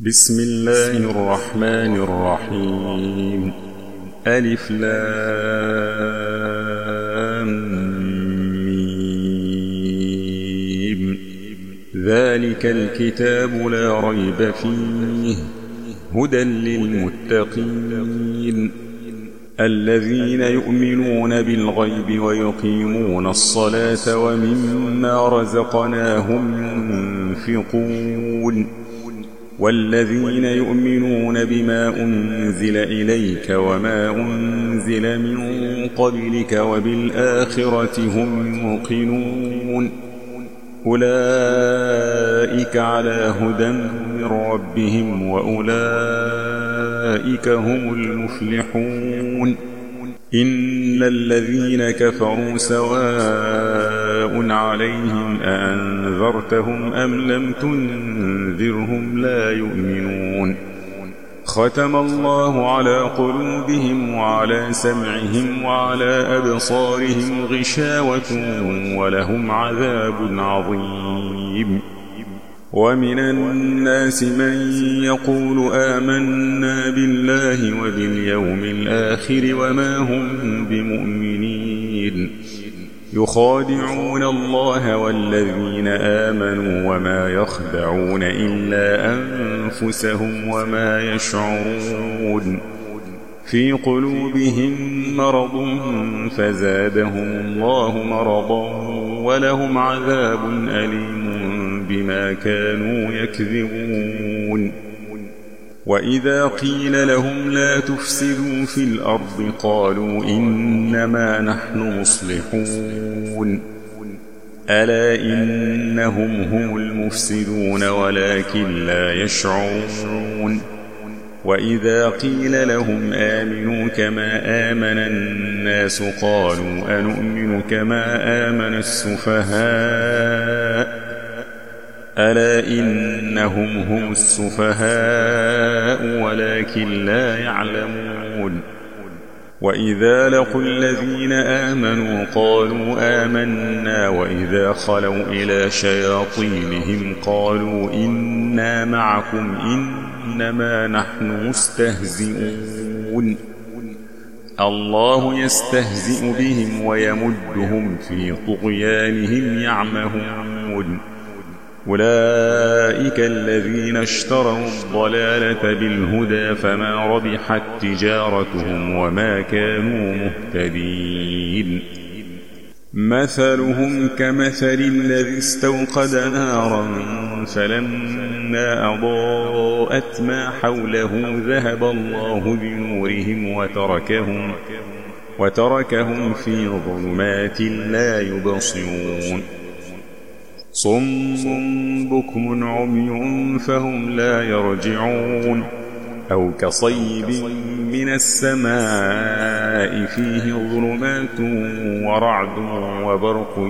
بسم الله الرحمن الرحيم. ألف لام ميم. ذلك الكتاب لا ريب فيه هدى للمتقين الذين يؤمنون بالغيب ويقيمون الصلاة ومما رزقناهم ينفقون والذين يؤمنون بما أنزل إليك وما أنزل من قبلك وبالآخرة هم يوقنون أولئك على هدى من ربهم وأولئك هم المفلحون. إن الذين كفروا سواء عليهم أأنذرتهم أم لم تنذرهم لا يؤمنون. ختم الله على قلوبهم وعلى سمعهم وعلى أبصارهم غشاوة ولهم عذاب عظيم. ومن الناس من يقول آمنا بالله وباليوم الآخر وما هم بمؤمنين يخادعون الله والذين آمنوا وما يخدعون إلا أنفسهم وما يشعرون. في قلوبهم مرض فزادهم الله مرضا ولهم عذاب أليم بما كانوا يكذبون. وإذا قيل لهم لا تفسدوا في الأرض قالوا إنما نحن مصلحون ألا إنهم هم المفسدون ولكن لا يشعرون. وإذا قيل لهم آمنوا كما آمن الناس قالوا أنؤمن كما آمن السفهاء ألا إنهم هم السفهاء ولكن لا يعلمون. وإذا لقوا الذين آمنوا قالوا آمنا وإذا خلوا إلى شياطينهم قالوا إنا معكم إنما نحن مستهزئون. الله يستهزئ بهم ويمدهم في طغيانهم يعمهون. أولئك الذين اشتروا الضلالة بالهدى فما ربحت تجارتهم وما كانوا مهتدين. مثلهم كمثل الذي استوقد نارا فلما أضاءت ما حوله ذهب الله بنورهم وتركهم في ظلمات لا يبصرون. صم بكم عمي فهم لا يرجعون. أو كصيب من السماء فيه ظلمات ورعد وبرق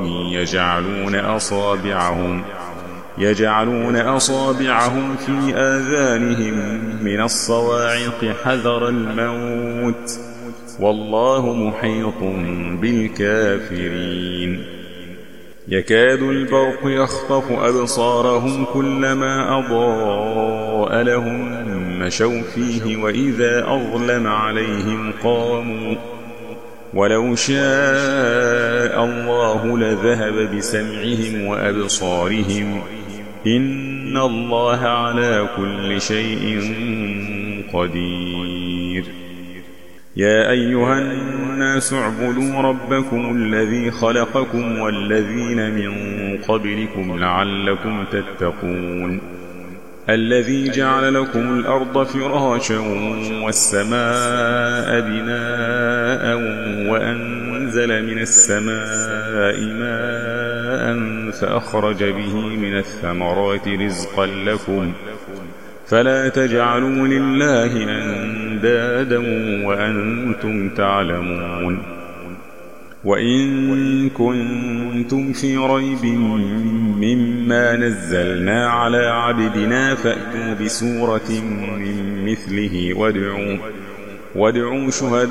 يجعلون أصابعهم في آذانهم من الصواعق حذر الموت والله محيط بالكافرين. يكاد البرق يخطف أبصارهم كلما أضاء لهم مشوا فيه وإذا أظلم عليهم قاموا ولو شاء الله لذهب بسمعهم وأبصارهم إن الله على كل شيء قدير. يا أيها الناس اعبدوا ربكم الذي خلقكم والذين من قبلكم لعلكم تتقون. الذي جعل لكم الأرض فراشا والسماء بناء وأنزل من السماء ماء فأخرج به من الثمرات رزقا لكم فلا تجعلوا لله أندادا وأنتم تعلمون. وإن كنتم في ريب مما نزلنا على عبدنا فأتوا بسورة من مثله وادعوا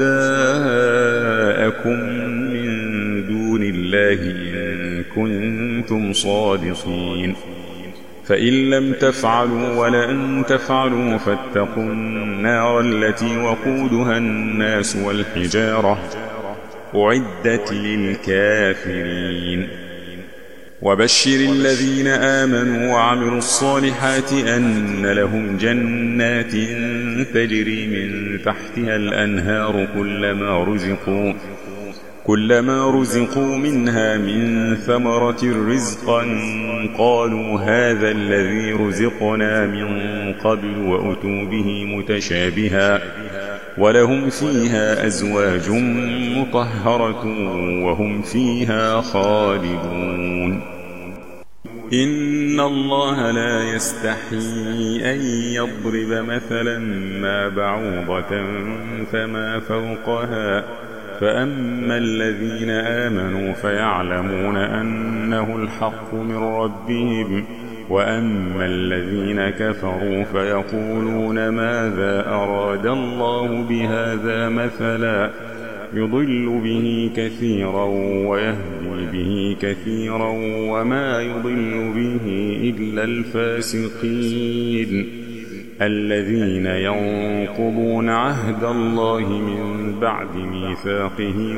شهداءكم من دون الله إن كنتم صادقين. فإن لم تفعلوا ولن تفعلوا فاتقوا النار التي وقودها الناس والحجارة أعدت للكافرين وبشر الذين آمنوا وعملوا الصالحات أن لهم جنات تجري من تحتها الأنهار كلما رزقوا منها من ثمرة رزقا قالوا هذا الذي رزقنا من قبل وأتوا به متشابها ولهم فيها أزواج مطهرة وهم فيها خالدون إن الله لا يستحيي أن يضرب مثلا ما بعوضة فما فوقها فأما الذين آمنوا فيعلمون أنه الحق من ربهم وأما الذين كفروا فيقولون ماذا أراد الله بهذا مثلا يضل به كثيرا ويهدي به كثيرا وما يضل به إلا الفاسقين الذين ينقضون عهد الله من بعد ميثاقه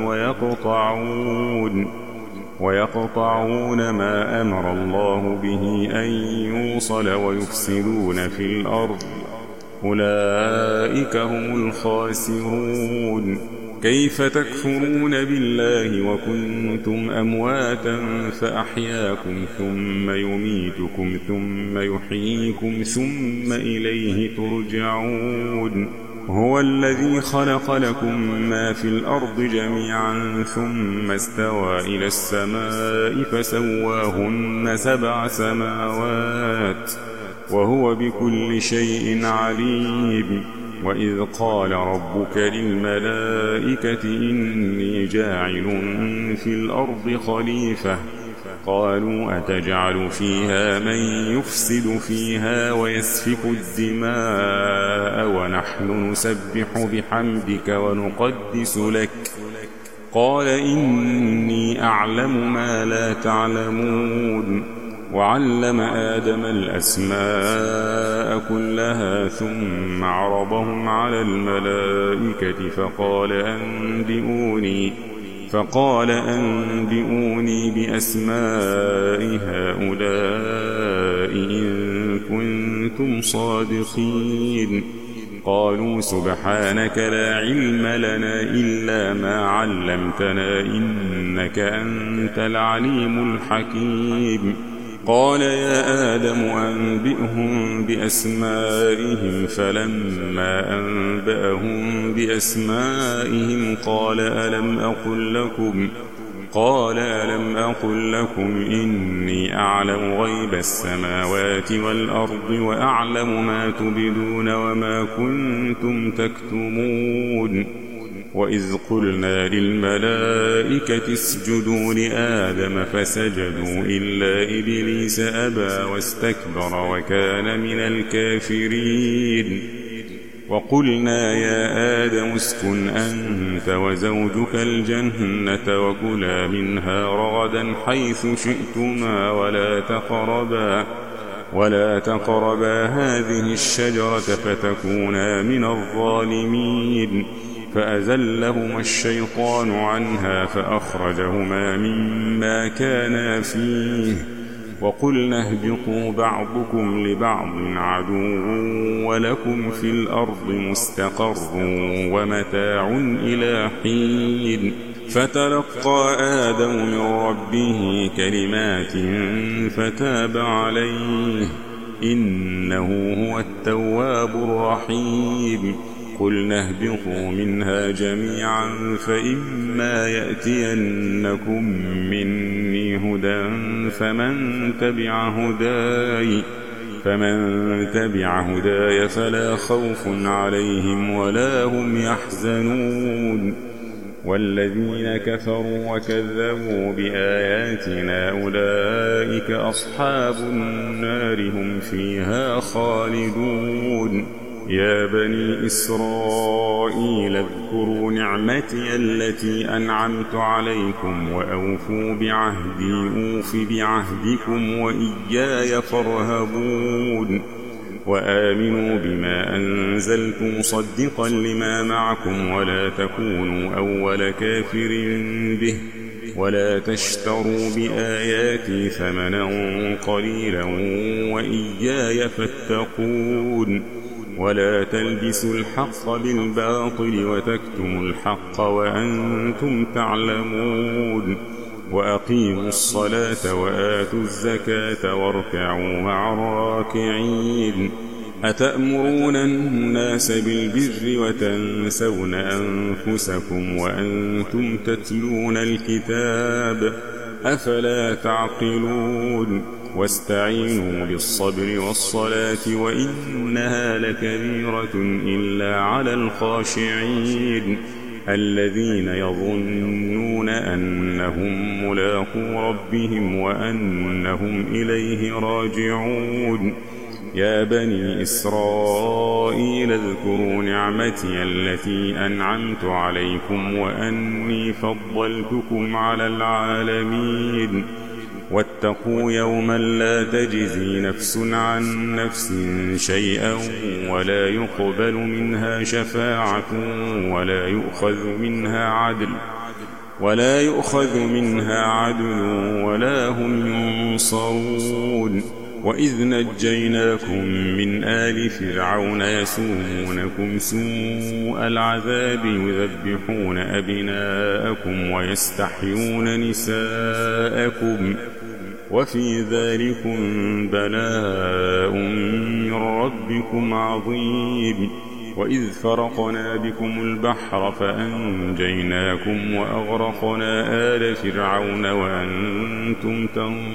ويقطعون ما أمر الله به أن يوصل ويفسدون في الأرض أولئك هم الخاسرون كيف تكفرون بالله وكنتم أمواتا فأحياكم ثم يميتكم ثم يحييكم ثم إليه ترجعون هو الذي خلق لكم ما في الأرض جميعا ثم استوى إلى السماء فسواهن 7 سماوات وهو بكل شيء عليم وإذ قال ربك للملائكة إني جاعل في الأرض خليفة قالوا أتجعل فيها من يفسد فيها ويسفك الدماء ونحن نسبح بحمدك ونقدس لك قال إني أعلم ما لا تعلمون وعلم آدم الأسماء كلها ثم عرضهم على الملائكة فقال أنبئوني بأسماء هؤلاء إن كنتم صادقين قالوا سبحانك لا علم لنا إلا ما علمتنا إنك أنت العليم الحكيم قال يا آدم أنبئهم بأسمائهم فلما أنبأهم بأسمائهم قال ألم أقل لكم إني أعلم غيب السماوات والأرض وأعلم ما تبدون وما كنتم تكتمون وإذ قلنا للملائكة اسجدوا لآدم فسجدوا إلا إبليس أبى واستكبر وكان من الكافرين وقلنا يا آدم اسكن أنت وزوجك الجنة وكلا منها رغدا حيث شئتما ولا تقربا هذه الشجرة فتكونا من الظالمين فأزلهما الشيطان عنها فأخرجهما مما كانا فيه وقلنا اهبطوا بعضكم لبعض عدو ولكم في الأرض مستقر ومتاع إلى حين فتلقى آدم من ربه كلمات فتاب عليه إنه هو التواب الرحيم قلنا اهبطوا منها جميعا فإما يأتينكم مني هدى فمن تبع هداي فلا خوف عليهم ولا هم يحزنون والذين كفروا وكذبوا بآياتنا أولئك أصحاب النار هم فيها خالدون يا بني إسرائيل اذكروا نعمتي التي أنعمت عليكم وأوفوا بعهدي أوف بعهدكم وإياي فارهبون وآمنوا بما أنزلت مصدقا لما معكم ولا تكونوا أول كافر به ولا تشتروا بآياتي ثمنا قليلا وإياي فاتقون ولا تلبسوا الحق بالباطل وتكتموا الحق وأنتم تعلمون وأقيموا الصلاة وآتوا الزكاة واركعوا مع الراكعين أتأمرون الناس بالبر وتنسون أنفسكم وأنتم تتلون الكتاب أفلا تعقلون واستعينوا بالصبر والصلاة وإنها لكبيرة إلا على الخاشعين الذين يظنون أنهم ملاقو ربهم وأنهم إليه راجعون يا بني إسرائيل اذكروا نعمتي التي أنعمت عليكم وأني فضلتكم على العالمين واتقوا يوما لا تجزي نفس عن نفس شيئا ولا يقبل منها شفاعة ولا يؤخذ منها عدل ولا هم ينصرون وإذ نجيناكم من آل فرعون يسومونكم سوء العذاب يذبحون أبناءكم ويستحيون نساءكم وفي ذلكم بلاء من ربكم عظيم وإذ فرقنا بكم البحر فأنجيناكم وأغرقنا آل فرعون وأنتم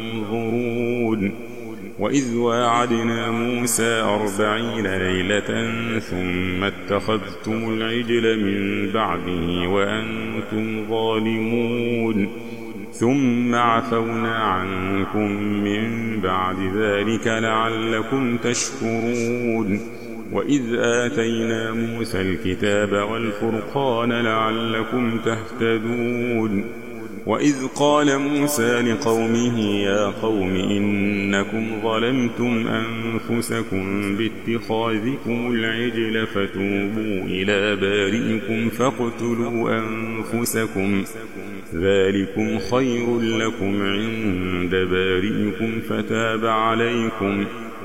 تنظرون وإذ واعدنا موسى 40 ليلة ثم اتخذتم العجل من بعده وأنتم ظالمون ثم عفونا عنكم من بعد ذلك لعلكم تشكرون وإذ آتينا موسى الكتاب والفرقان لعلكم تهتدون وإذ قال موسى لقومه يا قوم إنكم ظلمتم أنفسكم باتخاذكم العجل فتوبوا إلى بارئكم فاقتلوا أنفسكم ذلكم خير لكم عند بارئكم فتاب عليكم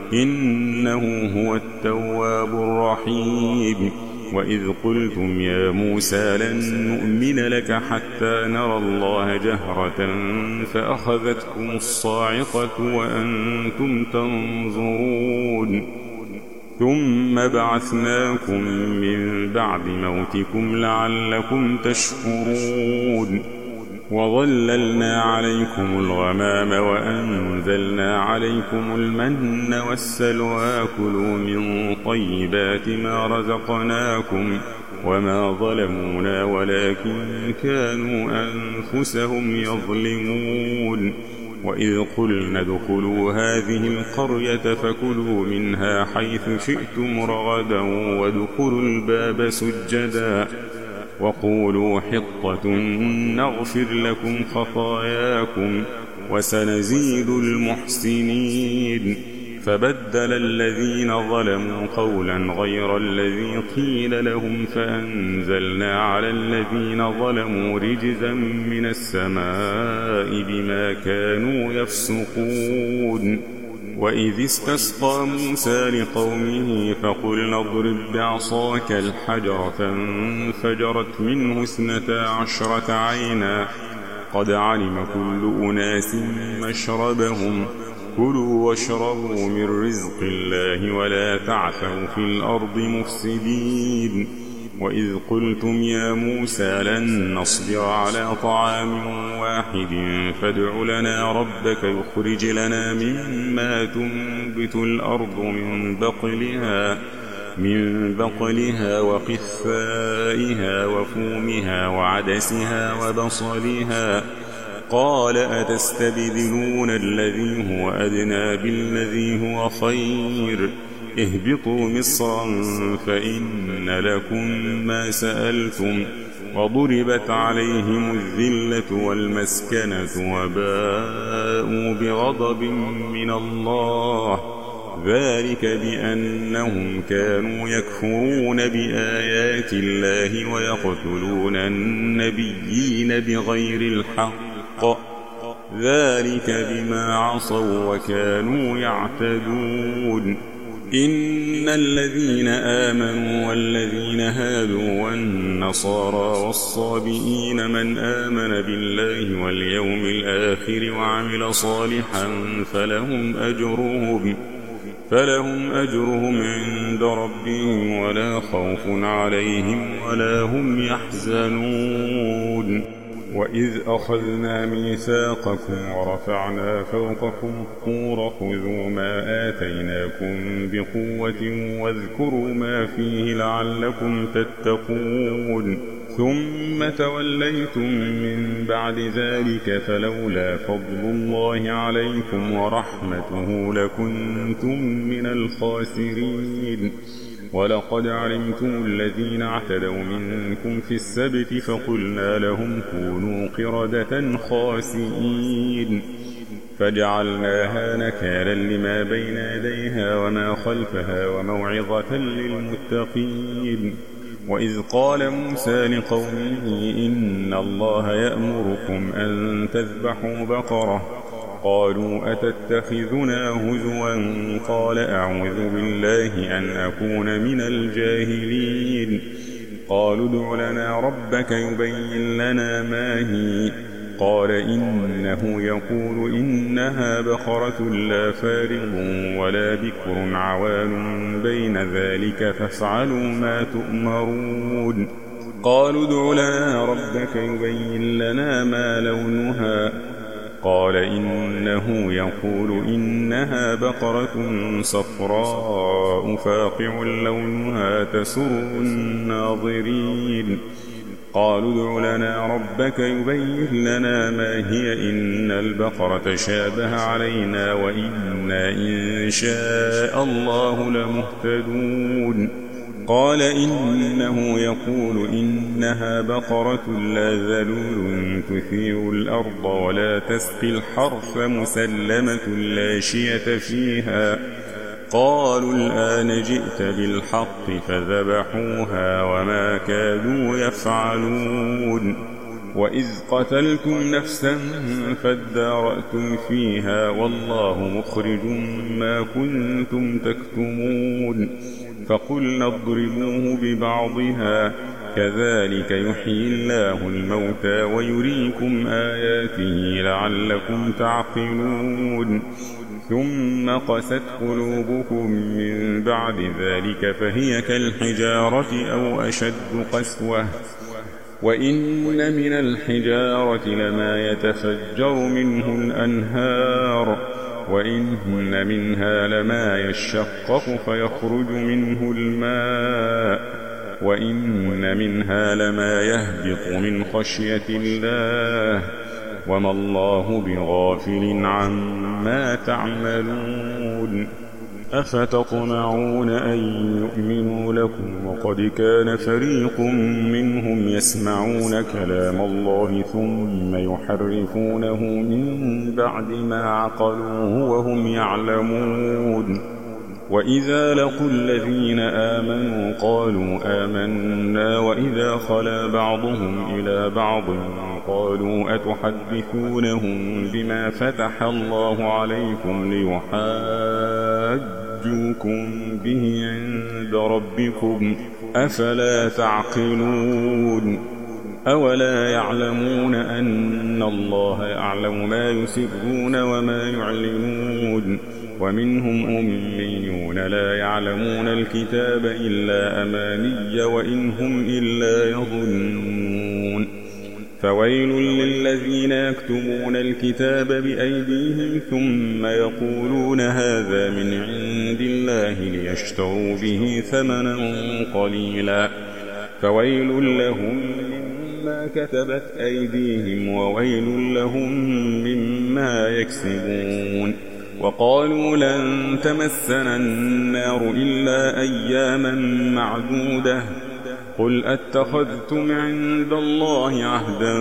إنه هو التواب الرحيم وإذ قلتم يا موسى لن نؤمن لك حتى نرى الله جهرة فأخذتكم الصاعقة وأنتم تنظرون ثم بعثناكم من بعد موتكم لعلكم تشكرون وظللنا عليكم الغمام وأنزلنا عليكم المن والسلوى كلوا من طيبات ما رزقناكم وما ظلمونا ولكن كانوا أنفسهم يظلمون وإذ قلنا ادخلوا هذه القرية فكلوا منها حيث شئتم رغدا وادخلوا الباب سجدا وقولوا حطة نغفر لكم خطاياكم وسنزيد المحسنين فبدل الذين ظلموا قولا غير الذي قيل لهم فأنزلنا على الذين ظلموا رجزا من السماء بما كانوا يفسقون وإذ استسقى موسى لقومه فقلنا اضرب بعصاك الحجر فانفجرت منه 12 عينا قد علم كل أناس مشربهم كلوا واشربوا من رزق الله ولا تعثوا في الأرض مفسدين وإذ قلتم يا موسى لن نصبر على طعام واحد فادع لنا ربك يخرج لنا مما تنبت الأرض من بقلها وقثائها وفومها وعدسها وبصلها قال أتستبدلون الذي هو أدنى بالذي هو خير اهبطوا مصرا فإن لكم ما سألتم وضربت عليهم الذلة والمسكنة وباءوا بغضب من الله ذلك بأنهم كانوا يكفرون بآيات الله ويقتلون النبيين بغير الحق ذلك بما عصوا وكانوا يعتدون إن الذين آمنوا والذين هادوا والنصارى والصابئين من آمن بالله واليوم الآخر وعمل صالحا فلهم أجرهم عند ربهم ولا خوف عليهم ولا هم يحزنون وإذ أخذنا ميثاقكم ورفعنا فوقكم الطور خذوا ما آتيناكم بقوة واذكروا ما فيه لعلكم تتقون ثم توليتم من بعد ذلك فلولا فضل الله عليكم ورحمته لكنتم من الخاسرين ولقد علمتم الذين اعتدوا منكم في السبت فقلنا لهم كونوا قردة خاسئين فجعلناها نكالا لما بين يديها وما خلفها وموعظة للمتقين وإذ قال موسى لقومه إن الله يأمركم أن تذبحوا بقرة قالوا أتتخذنا هزوا قال أعوذ بالله أن أكون من الجاهلين قالوا ادع لنا ربك يبين لنا ما هي قال إنه يقول إنها بقرة لا فارض ولا بكر عوان بين ذلك فافعلوا ما تؤمرون قالوا ادع لنا ربك يبين لنا ما لونها قال إنه يقول إنها بقرة صفراء فاقع لونها تسر الناظرين قالوا ادع لنا ربك يبين لنا ما هي إن البقرة شابه علينا وإنا إن شاء الله لمهتدون قال إنه يقول إنها بقرة لا ذلول تثير الأرض ولا تسقي الحرث مسلمة لا شية فيها قالوا الآن جئت بالحق فذبحوها وما كادوا يفعلون وإذ قتلتم نفسا فادارأتم فيها والله مخرج ما كنتم تكتمون فقلنا اضربوه ببعضها كذلك يحيي الله الموتى ويريكم آياته لعلكم تعقلون ثم قست قلوبكم من بعد ذلك فهي كالحجارة أو أشد قسوة وإن من الحجارة لما يتفجر منه الأنهار وإن منها لما يشقق فيخرج منه الماء وإن منها لما يهبط من خشية الله وما الله بغافل عما تعملون أفتطمعون أن يؤمنوا لكم وقد كان فريق منهم يسمعون كلام الله ثم يحرفونه من بعد ما عقلوه وهم يعلمون وإذا لقوا الذين آمنوا قالوا آمنا وإذا خلا بعضهم إلى بعض قالوا أتحدثونهم بما فتح الله عليكم ليحاجوكم به عند ربكم أفلا تعقلون أولا يعلمون أن الله يعلم ما يسرون وما يعلنون ومنهم أميون لا يعلمون الكتاب إلا أماني وإن هم إلا يظنون فويل للذين يكتبون الكتاب بأيديهم ثم يقولون هذا من عند الله ليشتروا به ثمنا قليلا فويل لهم بما كتبت أيديهم وويل لهم مما يكسبون. وقالوا لن تمسنا النار إلا أياما معدودة قل أتخذتم عند الله عهدا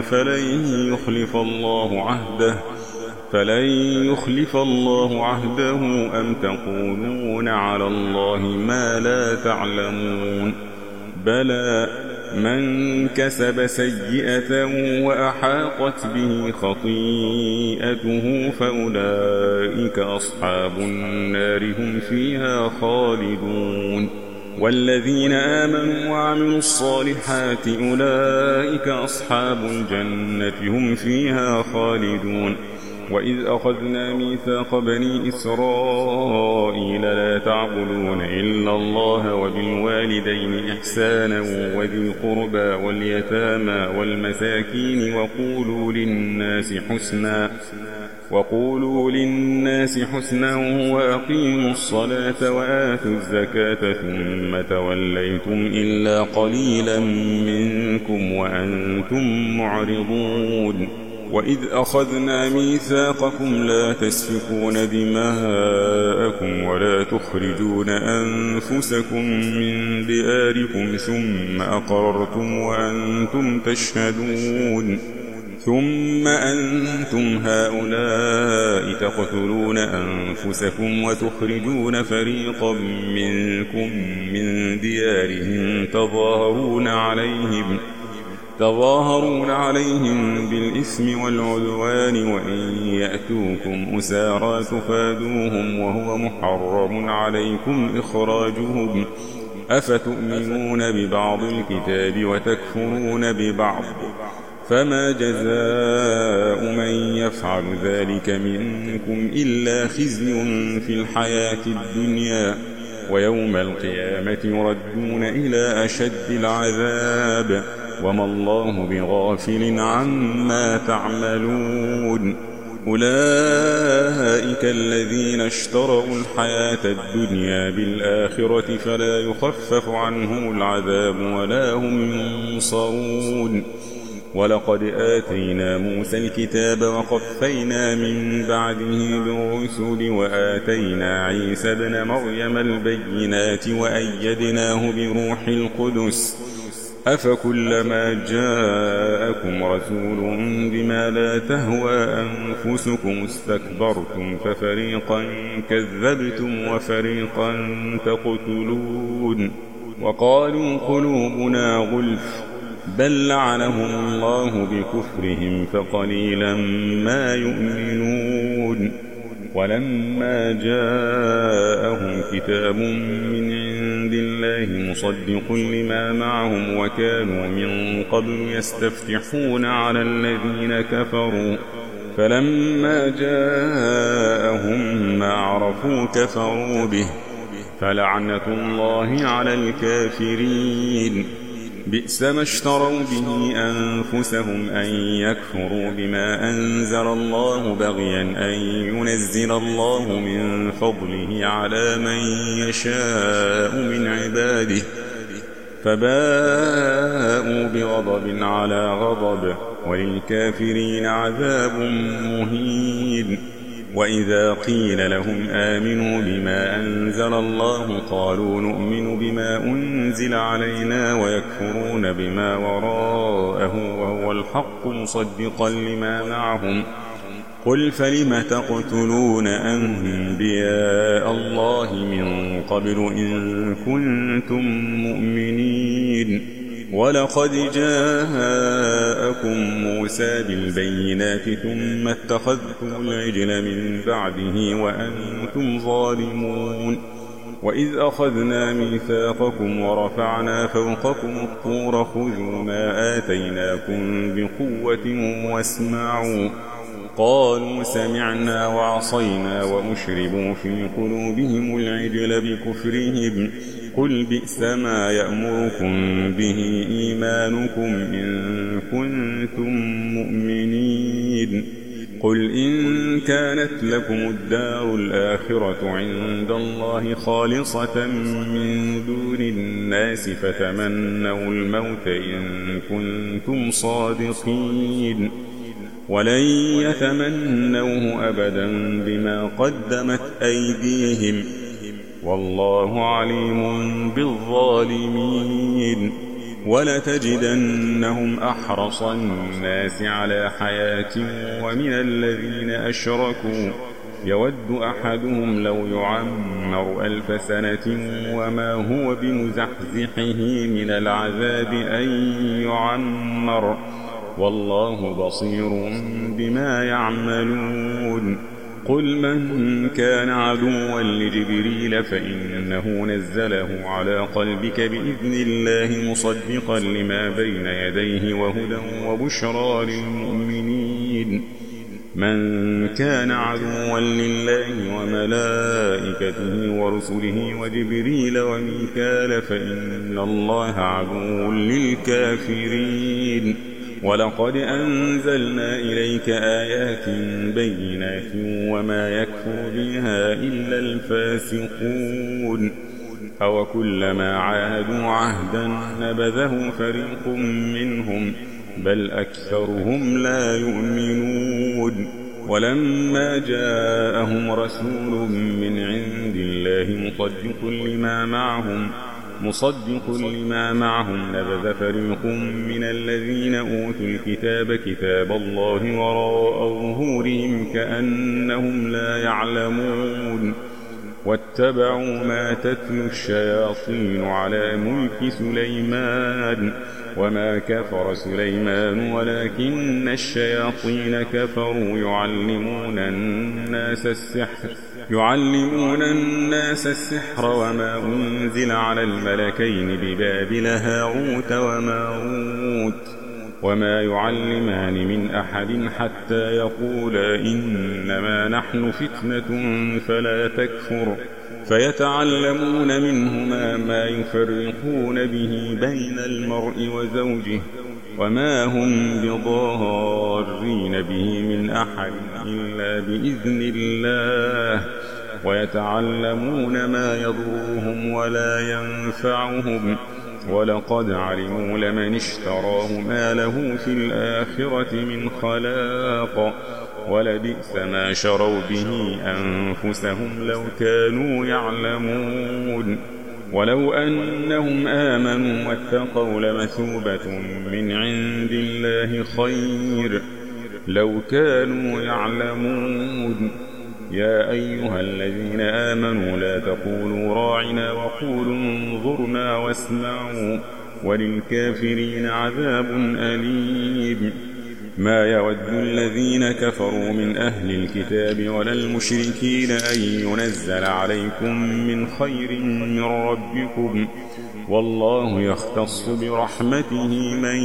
فلن يخلف الله عهده أم تقولون على الله ما لا تعلمون. بلى من كسب سيئة وأحاطت به خطيئته فأولئك أصحاب النار هم فيها خالدون. والذين آمنوا وعملوا الصالحات أولئك أصحاب الجنة هم فيها خالدون. وإذ أخذنا ميثاق بني إسرائيل لا تعبدون إلا الله وبالوالدين إحسانا وذي القربى واليتامى والمساكين وقولوا للناس حسنا وأقيموا الصلاة وآتوا الزكاة ثم توليتم إلا قليلا منكم وأنتم معرضون. وإذ أخذنا ميثاقكم لا تسفكون دماءكم ولا تخرجون أنفسكم من دياركم ثم أقررتم وأنتم تشهدون. ثم أنتم هؤلاء تقتلون أنفسكم وتخرجون فريقا منكم من ديارهم تظاهرون عليهم بالإثم والعدوان وإن يأتوكم أسارى تفادوهم وهو محرم عليكم إخراجهم أفتؤمنون ببعض الكتاب وتكفرون ببعض فما جزاء من يفعل ذلك منكم إلا خزي في الحياة الدنيا ويوم القيامة يردون إلى أشد العذاب وما الله بغافل عما تعملون. أولئك الذين اشتروا الحياة الدنيا بالآخرة فلا يخفف عنهم العذاب ولا هم ينصرون. ولقد آتينا موسى الكتاب وقفينا من بعده بالرسل وآتينا عيسى ابن مريم البينات وأيدناه بروح القدس أفكلما جاءكم رسول بما لا تهوى أنفسكم استكبرتم ففريقا كذبتم وفريقا تقتلون. وقالوا قلوبنا غلف بل لعنهم الله بكفرهم فقليلا ما يؤمنون. ولما جاءهم كتاب من عند الله مصدق لما معهم وكانوا من قبل يستفتحون على الذين كفروا فلما جاءهم ما عرفوا كفروا به فلعنة الله على الكافرين. بئس ما اشتروا به أنفسهم أن يكفروا بما أنزل الله بغيا أن ينزل الله من فضله على من يشاء من عباده فباءوا بغضب على غضب وللكافرين عذاب مهين. وإذا قيل لهم آمنوا بما أنزل الله قالوا نؤمن بما أنزل علينا ويكفرون بما وراءه وهو الحق مصدقا لما معهم قل فلم تقتلون أنبياء الله من قبل إن كنتم مؤمنين. ولقد جاءكم موسى بالبينات ثم اتخذتم العجل من بعده وأنتم ظالمون. وإذ أخذنا ميثاقكم ورفعنا فوقكم الطور خذوا ما آتيناكم بقوة واسمعوا قالوا سمعنا وعصينا وأشربوا في قلوبهم العجل بكفرهم قل بئس ما يأمركم به إيمانكم إن كنتم مؤمنين. قل إن كانت لكم الدار الآخرة عند الله خالصة من دون الناس فتمنوا الموت إن كنتم صادقين ولن يتمنوه أبدا بما قدمت أيديهم والله عليم بالظالمين ولتجدنهم أحرص الناس على حياة ومن الذين أشركوا يود أحدهم لو يعمر 1000 سنة وما هو بمزحزحه من العذاب أن يعمر والله بصير بما يعملون قل من كان عدوا لجبريل فإنه نزله على قلبك بإذن الله مصدقا لما بين يديه وهدى وبشرى للمؤمنين من كان عدوا لله وملائكته ورسله وجبريل وميكال فإن الله عدو للكافرين ولقد أنزلنا إليك آيات بينات وما يكفر بها إلا الفاسقون أوكلما عاهدوا عهدا نبذه فريق منهم بل أكثرهم لا يؤمنون ولما جاءهم رسول من عند الله مصدق لما معهم نبذ فريق من الذين أوتوا الكتاب كتاب الله وراء ظهورهم كأنهم لا يعلمون واتبعوا ما تتلو الشياطين على ملك سليمان وما كفر سليمان ولكن الشياطين كفروا يعلمون الناس السحر وما أنزل على الملكين ببابل هاروت وماروت وما يعلمان من أحد حتى يقولا إنما نحن فتنة فلا تكفر فيتعلمون منهما ما يفرقون به بين المرء وزوجه وما هم بضارين به من أحد إلا بإذن الله ويتعلمون ما يضرهم ولا ينفعهم ولقد علموا لمن اشتراه ما له في الآخرة من خلاق ولبئس ما شروا به أنفسهم لو كانوا يعلمون ولو أنهم آمنوا واتقوا لمثوبة من عند الله خير لو كانوا يعلمون يا أيها الذين آمنوا لا تقولوا راعنا وقولوا انظرنا واسمعوا وللكافرين عذاب أليم ما يود الذين كفروا من أهل الكتاب ولا المشركين أن ينزل عليكم من خير من ربكم والله يختص برحمته من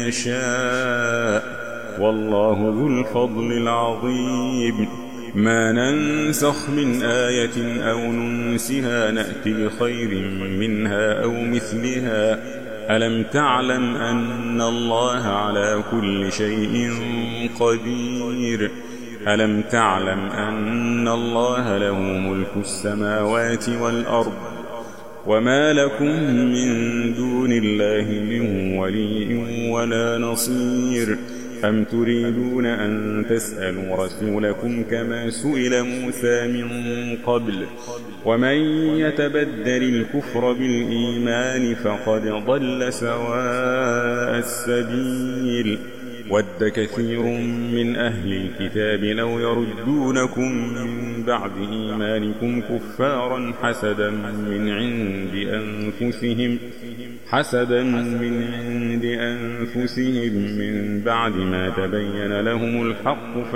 يشاء والله ذو الفضل العظيم ما ننسخ من آية أو ننسها نأتي بخير منها أو مثلها ألم تعلم أن الله على كل شيء قدير ألم تعلم أن الله له ملك السماوات والأرض وما لكم من دون الله من ولي ولا نصير أم تريدون أن تسألوا رسولكم كما سئل موسى من قبل ومن يتبدل الكفر بالإيمان فقد ضل سواء السبيل ود كثير من أهل الكتاب لو يردونكم من بعد إيمانكم كفارا حسدا من عند أنفسهم من بعد ما تبين لهم الحق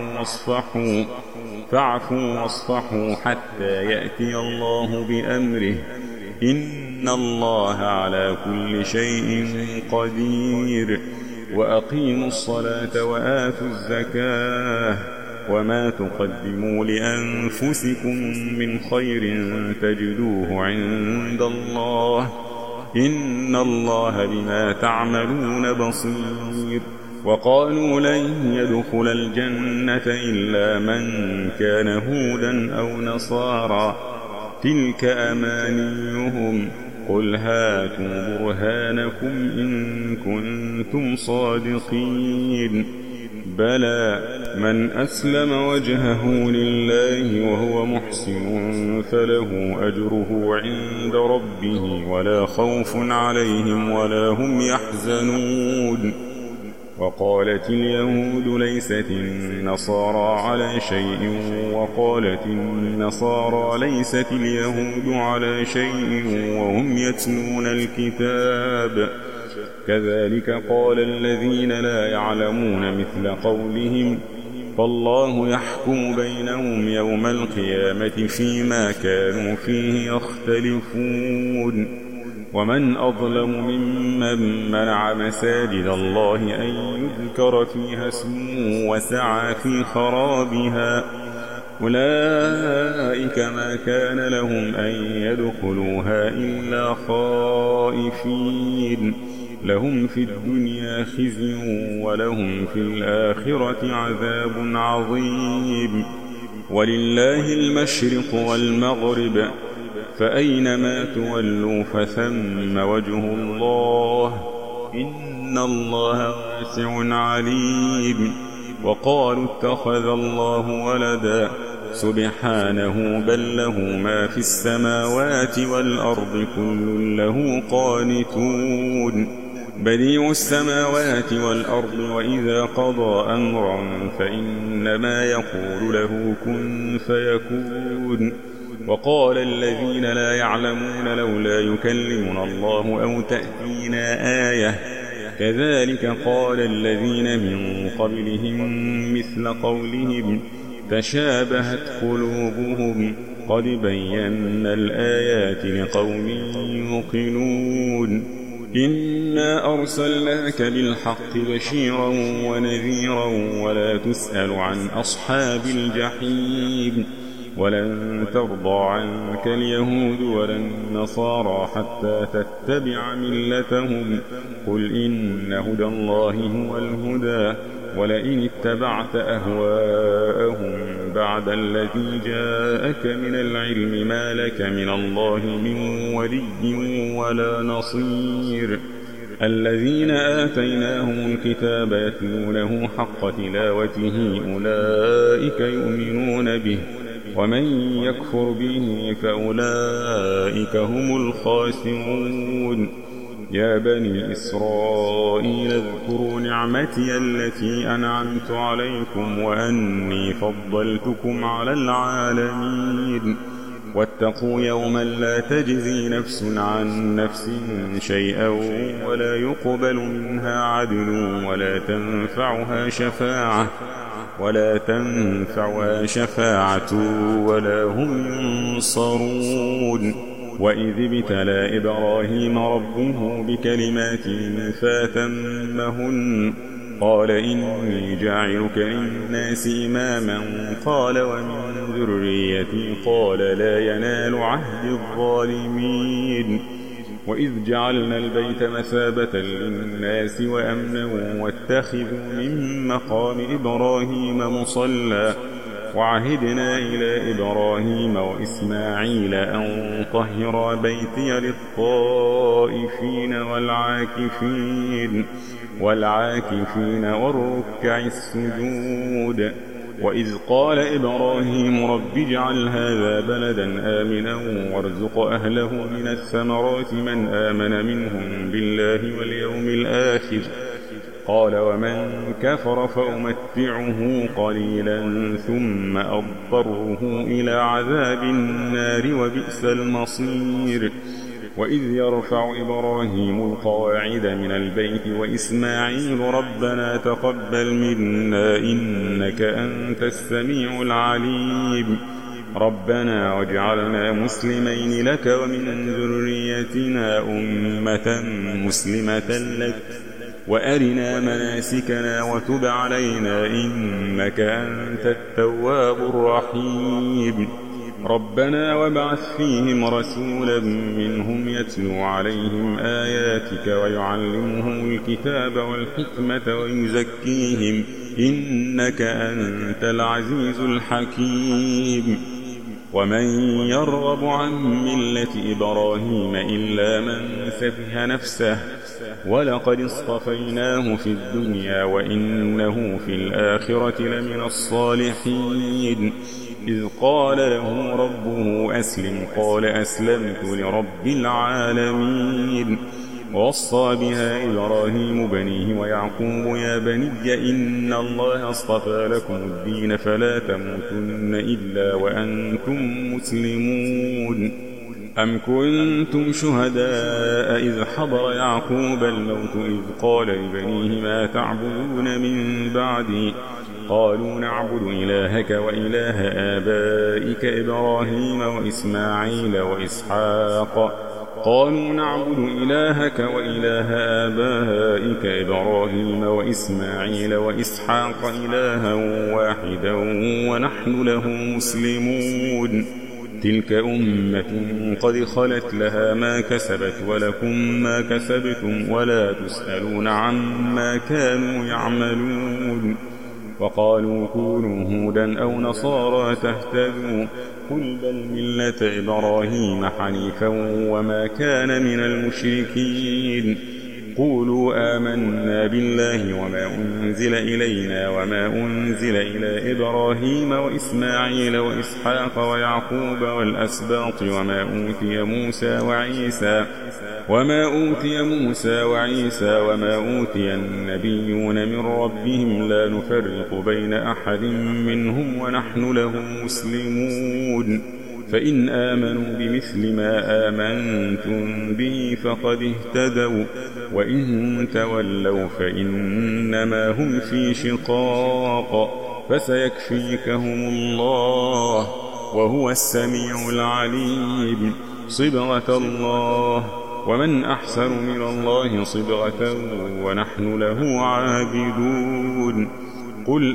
فاعفوا واصفحوا حتى يأتي الله بأمره إن الله على كل شيء قدير وأقيموا الصلاة وآتوا الزكاة وما تقدموا لأنفسكم من خير تجدوه عند الله إن الله بما تعملون بصير وقالوا لن يدخل الجنة إلا من كان هودا أو نصارى تلك أمانيهم قل هاتوا برهانكم إن كنتم صادقين بلى من أسلم وجهه لله وهو محسن فله أجره عند ربه ولا خوف عليهم ولا هم يحزنون وقالت اليهود ليست النصارى على شيء وقالت النصارى ليست اليهود على شيء وهم يتلون الكتاب كذلك قال الذين لا يعلمون مثل قولهم فالله يحكم بينهم يوم القيامة فيما كانوا فيه يختلفون ومن أظلم ممن منع مساجد الله أن يذكر فيها اسمه وسعى في خرابها أولئك ما كان لهم أن يدخلوها إلا خائفين لهم في الدنيا خزي ولهم في الآخرة عذاب عظيم ولله المشرق والمغرب فأينما تولوا فثم وجه الله إن الله واسع عليم وقالوا اتخذ الله ولدا سبحانه بل له ما في السماوات والأرض كل له قانتون بديع السماوات والأرض وإذا قضى أمرا فإنما يقول له كن فيكون وقال الذين لا يعلمون لولا يكلمنا الله أو تأتينا آية كذلك قال الذين من قبلهم مثل قولهم تشابهت قلوبهم قد بينا الآيات لقوم يوقنون إنا أرسلناك بالحق بشيرا ونذيرا ولا تسأل عن أصحاب الجحيم ولن ترضى عنك اليهود ولا النصارى حتى تتبع ملتهم قل إن هدى الله هو الهدى ولئن اتبعت أهواءهم بعد الذي جاءك من العلم ما لك من الله من ولي ولا نصير الذين آتيناهم الكتاب يتلونه حق تلاوته أولئك يؤمنون به ومن يكفر به فأولئك هم الخاسرون يا بني إسرائيل اذكروا نعمتي التي أنعمت عليكم وأني فضلتكم على العالمين واتقوا يوما لا تجزي نفس عن نفس شيئا ولا يقبل منها عدل ولا تنفعها شفاعة ولا هم ينصرون وإذ ابتلى إبراهيم ربه بكلمات فاتمهن قال إني جاعلك للناس إماما قال ومن ذريتي قال لا ينال عهد الظالمين وإذ جعلنا البيت مثابة للناس وأمنا واتخذوا من مقام إبراهيم مصلى وعهدنا إلى إبراهيم وإسماعيل أن طهر بيتي للطائفين والعاكفين والركع السجود وإذ قال إبراهيم رب اجعل هذا بلدا آمنا وارزق أهله من الثمرات من آمن منهم بالله واليوم الآخر قال ومن كفر فأمتعه قليلا ثم أضطره إلى عذاب النار وبئس المصير وإذ يرفع إبراهيم القواعد من البيت وإسماعيل ربنا تقبل منا إنك أنت السميع العليم ربنا واجعلنا مسلمين لك ومن ذريتنا أمة مسلمة لك وأرنا مناسكنا وتب علينا إنك أنت التواب الرحيم ربنا وابعث فيهم رسولا منهم يتلو عليهم آياتك ويعلمهم الكتاب والحكمة ويزكيهم إنك أنت العزيز الحكيم ومن يرغب عن ملة إبراهيم إلا من سفه نفسه ولقد اصطفيناه في الدنيا وإنه في الآخرة لمن الصالحين إذ قال له ربه أسلم قال أسلمت لرب العالمين ووصى بها إبراهيم بنيه ويعقوب يا بني إن الله اصطفى لكم الدين فلا تموتن إلا وأنتم مسلمون أم كنتم شهداء إذ حضر يعقوب الموت إذ قال لبنيه ما تعبدون من بعدي قالوا نعبد إلهك وإله آبائك إبراهيم وإسماعيل وإسحاق قالوا نعبد إلهك وإله آبائك إبراهيم وإسماعيل وإسحاق إلها واحدا ونحن له مسلمون تلك أمة قد خلت لها ما كسبت ولكم ما كسبتم ولا تسألون عما كانوا يعملون وقالوا كونوا هودا أو نصارى تهتدوا قل بل ملة إبراهيم حنيفا وما كان من المشركين قولوا آمنا بالله وما أنزل إلينا وما أنزل إلى إبراهيم وإسماعيل وإسحاق ويعقوب والأسباط وما أوتي موسى وعيسى وما أوتي النبيون من ربهم لا نفرق بين أحد منهم ونحن له مسلمون فإن آمنوا بمثل ما آمنتم به فقد اهتدوا وإن تولوا فإنما هم في شقاق فسيكفيكهم الله وهو السميع العليم صبغة الله ومن أحسن من الله صبغة ونحن له عابدون قل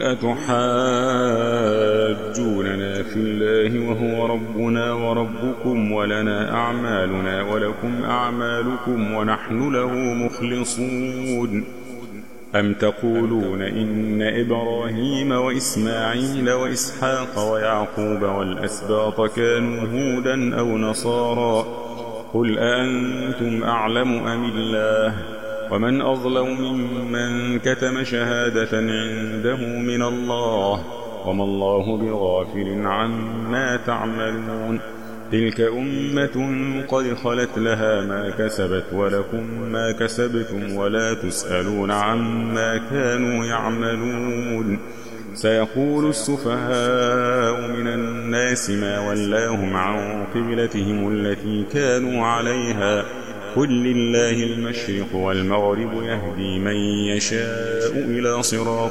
أتحاجوننا في الله وهو ربنا وربكم ولنا أعمالنا ولكم أعمالكم ونحن له مخلصون أم تقولون إن إبراهيم وإسماعيل وإسحاق ويعقوب والأسباط كانوا هودا أو نصارى قل أأنتم أعلم أم الله ومن أظلم ممن كتم شهادة عنده من الله وما الله بغافل عما تعملون تلك أمة قد خلت لها ما كسبت ولكم ما كسبتم ولا تسألون عما كانوا يعملون سيقول السفهاء من الناس ما ولاهم عن قبلتهم التي كانوا عليها قل لله المشرق والمغرب يهدي من يشاء إلى صراط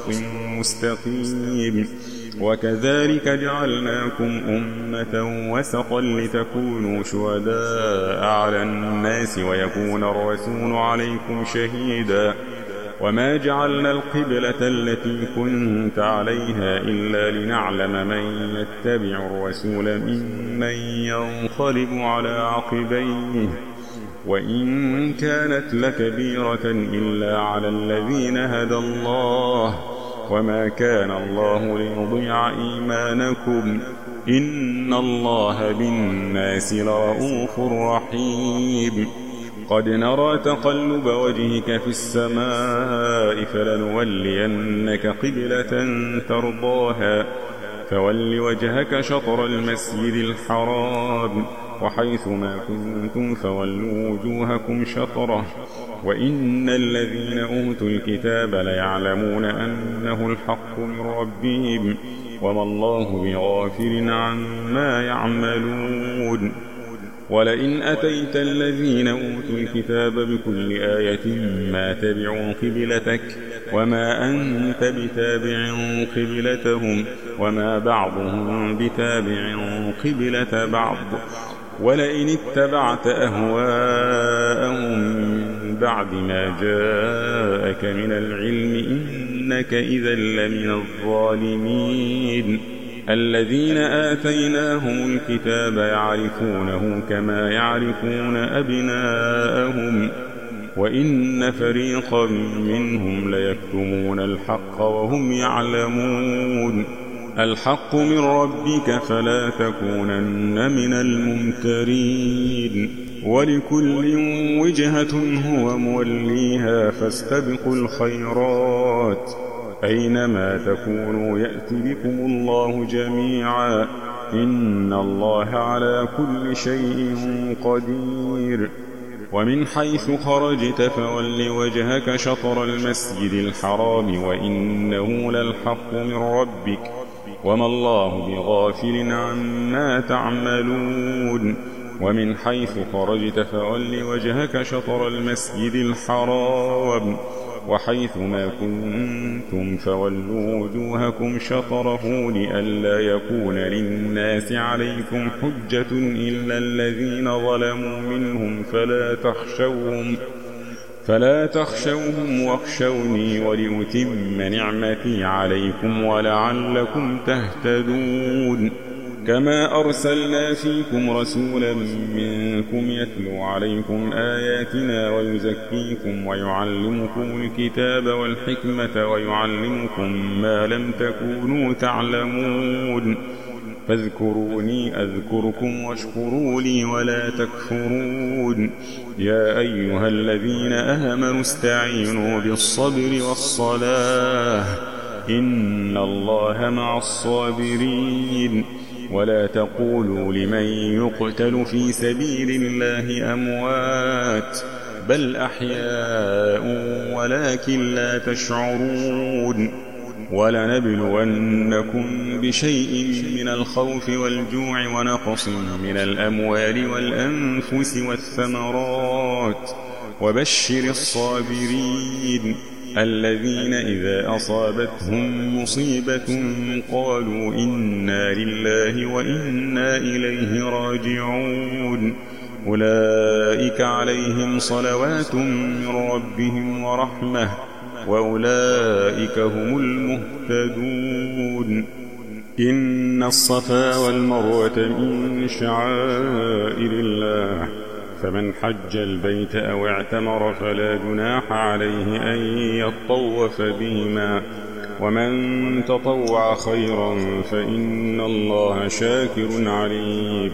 مستقيم وكذلك جعلناكم أمة وسطا لتكونوا شهداء على الناس ويكون الرسول عليكم شهيدا وما جعلنا القبلة التي كنت عليها إلا لنعلم من يتبع الرسول ممن ينقلب على عقبيه وإن كانت لكبيرة إلا على الذين هدى الله وما كان الله ليضيع إيمانكم إن الله بالناس لرؤوف رحيم قد نرى تقلب وجهك في السماء فلنولينك قبلة ترضاها فول وجهك شطر المسجد الحرام وحيث ما كنتم فولوا وجوهكم شطره وإن الذين أوتوا الكتاب ليعلمون أنه الحق من ربهم وما الله بغافل عما يعملون ولئن أتيت الذين أوتوا الكتاب بكل آية ما تبعوا قبلتك وما أنت بتابع قبلتهم وما بعضهم بتابع قبلة بعض ولئن اتبعت أهواءهم من بعد ما جاءك من العلم إنك إذا لمن الظالمين الذين آتيناهم الكتاب يعرفونه كما يعرفون أبناءهم وإن فريقا منهم ليكتمون الحق وهم يعلمون الحق من ربك فلا تكونن من الممترين ولكل وجهة هو موليها فاستبقوا الخيرات أينما تكونوا يأت بكم الله جميعا إن الله على كل شيء قدير ومن حيث خرجت فول وجهك شطر المسجد الحرام وإنه للحق من ربك وما الله بغافل عما تعملون ومن حيث خرجت فول وجهك شطر المسجد الحرام وحيث ما كنتم فولوا وجوهكم شطره لئلا يكون للناس عليكم حجة إلا الذين ظلموا منهم فلا تخشوهم واخشوني ولأتم نعمتي عليكم ولعلكم تهتدون كما أرسلنا فيكم رسولا منكم يتلو عليكم آياتنا ويزكيكم ويعلمكم الكتاب والحكمة ويعلمكم ما لم تكونوا تعلمون فاذكروني أذكركم واشكروا لي ولا تكفرون يا أيها الذين آمنوا استعينوا بالصبر والصلاة إن الله مع الصابرين ولا تقولوا لمن يقتل في سبيل الله أموات بل أحياء ولكن لا تشعرون ولنبلونكم بشيء من الخوف والجوع ونقص من الأموال والأنفس والثمرات وبشر الصابرين الذين إذا أصابتهم مصيبة قالوا إنا لله وإنا إليه راجعون أولئك عليهم صلوات من ربهم ورحمة وأولئك هم المهتدون إن الصفا والمروة من شعائر الله فمن حج البيت أو اعتمر فلا جناح عليه أن يطوف بهما ومن تطوع خيرا فإن الله شاكر عليم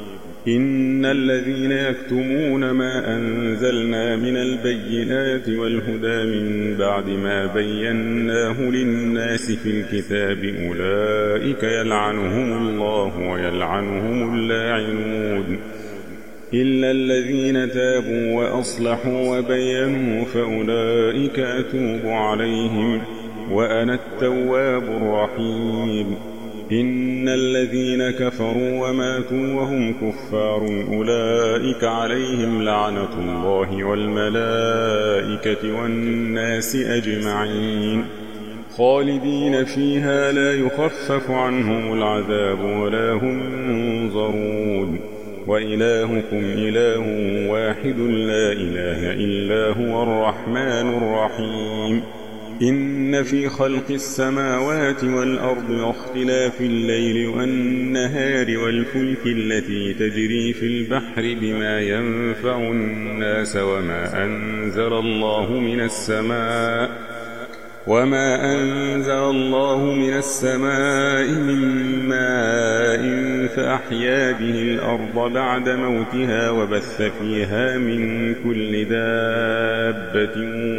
إن الذين يكتمون ما أنزلنا من البينات والهدى من بعد ما بيناه للناس في الكتاب أولئك يلعنهم الله ويلعنهم اللاعنون إلا الذين تابوا وأصلحوا وبينوا فأولئك أتوب عليهم وأنا التواب الرحيم إن الذين كفروا وماتوا وهم كفار أولئك عليهم لعنة الله والملائكة والناس أجمعين خالدين فيها لا يخفف عنهم العذاب ولا هم ينظرون وإلهكم إله واحد لا إله إلا هو الرحمن الرحيم إن في خلق السماوات والأرض واختلاف الليل والنهار والفلك التي تجري في البحر بما ينفع الناس وما أنزل الله من السماء من ماء فأحيا به الأرض بعد موتها وبث فيها من كل دابة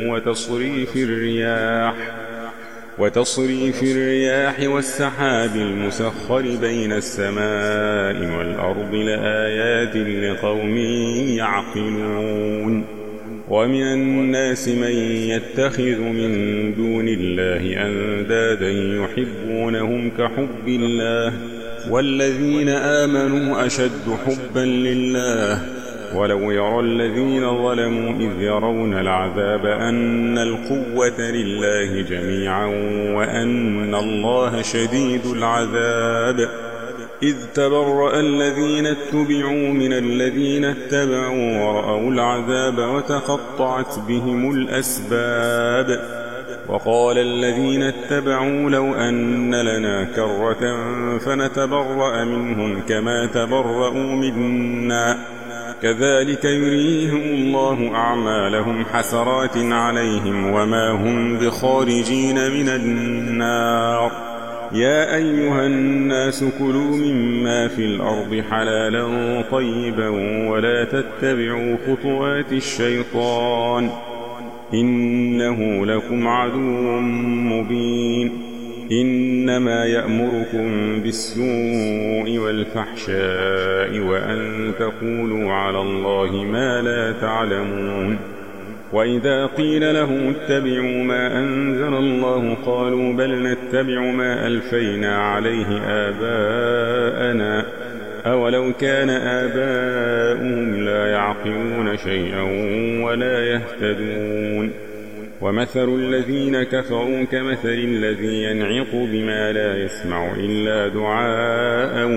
وتصريف الرياح والسحاب المسخر بين السماء والأرض لآيات لقوم يعقلون ومن الناس من يتخذ من دون الله أندادا يحبونهم كحب الله والذين آمنوا أشد حبا لله ولو يرى الذين ظلموا إذ يرون العذاب أن القوة لله جميعا وأن الله شديد العذاب إذ تبرأ الذين اتبعوا من الذين اتبعوا ورأوا العذاب وتقطعت بهم الأسباب وقال الذين اتبعوا لو أن لنا كرة فنتبرأ منهم كما تبرأوا منا كذلك يريهم الله أعمالهم حسرات عليهم وما هم بخارجين من النار. يا أيها الناس كلوا مما في الأرض حلالا طيبا ولا تتبعوا خطوات الشيطان إنه لكم عدو مبين. إنما يأمركم بالسوء والفحشاء وأن تقولوا على الله ما لا تعلمون. وإذا قيل لهم اتبعوا ما أنزل الله قالوا بل نتبع ما ألفينا عليه آباءنا أولو كان آباؤهم لا يعقلون شيئا ولا يهتدون. ومثل الذين كفروا كمثل الذي ينعق بما لا يسمع إلا دعاء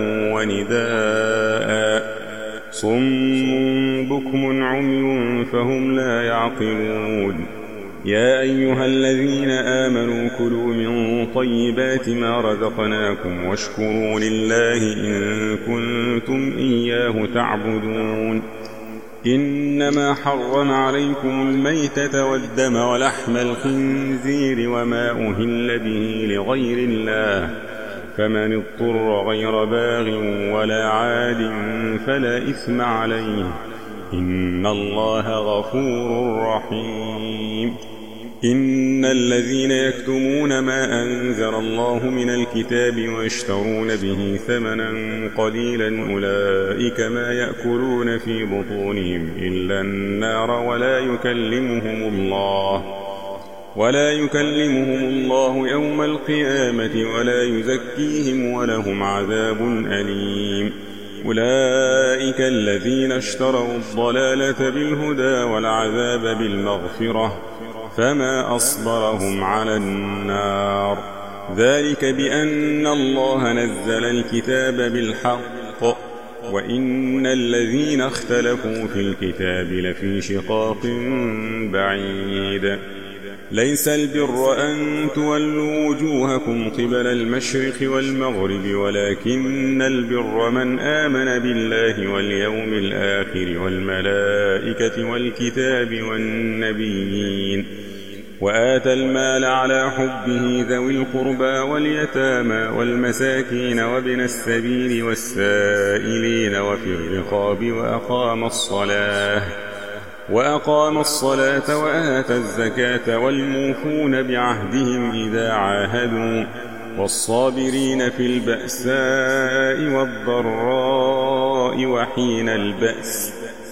ونداء صم بكم عمي فهم لا يعقلون. يا أيها الذين آمنوا كلوا من طيبات ما رزقناكم واشكروا لله إن كنتم إياه تعبدون. إنما حرم عليكم الميتة والدم ولحم الخنزير وما أهل به لغير الله فمن اضطر غير باغ ولا عاد فلا إثم عليه إن الله غفور رحيم. إن الذين يكتمون ما أنزل الله من الكتاب ويشترون به ثمنا قليلا أولئك ما يأكلون في بطونهم إلا النار ولا يكلمهم الله يوم القيامة ولا يزكيهم ولهم عذاب أليم. أولئك الذين اشتروا الضلالة بالهدى والعذاب بالمغفرة فما أصبرهم على النار. ذلك بأن الله نزل الكتاب بالحق وإن الذين اختلفوا في الكتاب لفي شقاق بعيد. ليس البر أن تولوا وجوهكم قبل المشرق والمغرب ولكن البر من آمن بالله واليوم الآخر والملائكة والكتاب والنبيين وآتى المال على حبه ذوي القربى واليتامى والمساكين وابن السبيل والسائلين وفي الرقاب وأقام الصلاة وآتى الزكاة والموفون بعهدهم إذا عاهدوا والصابرين في البأساء والضراء وحين البأس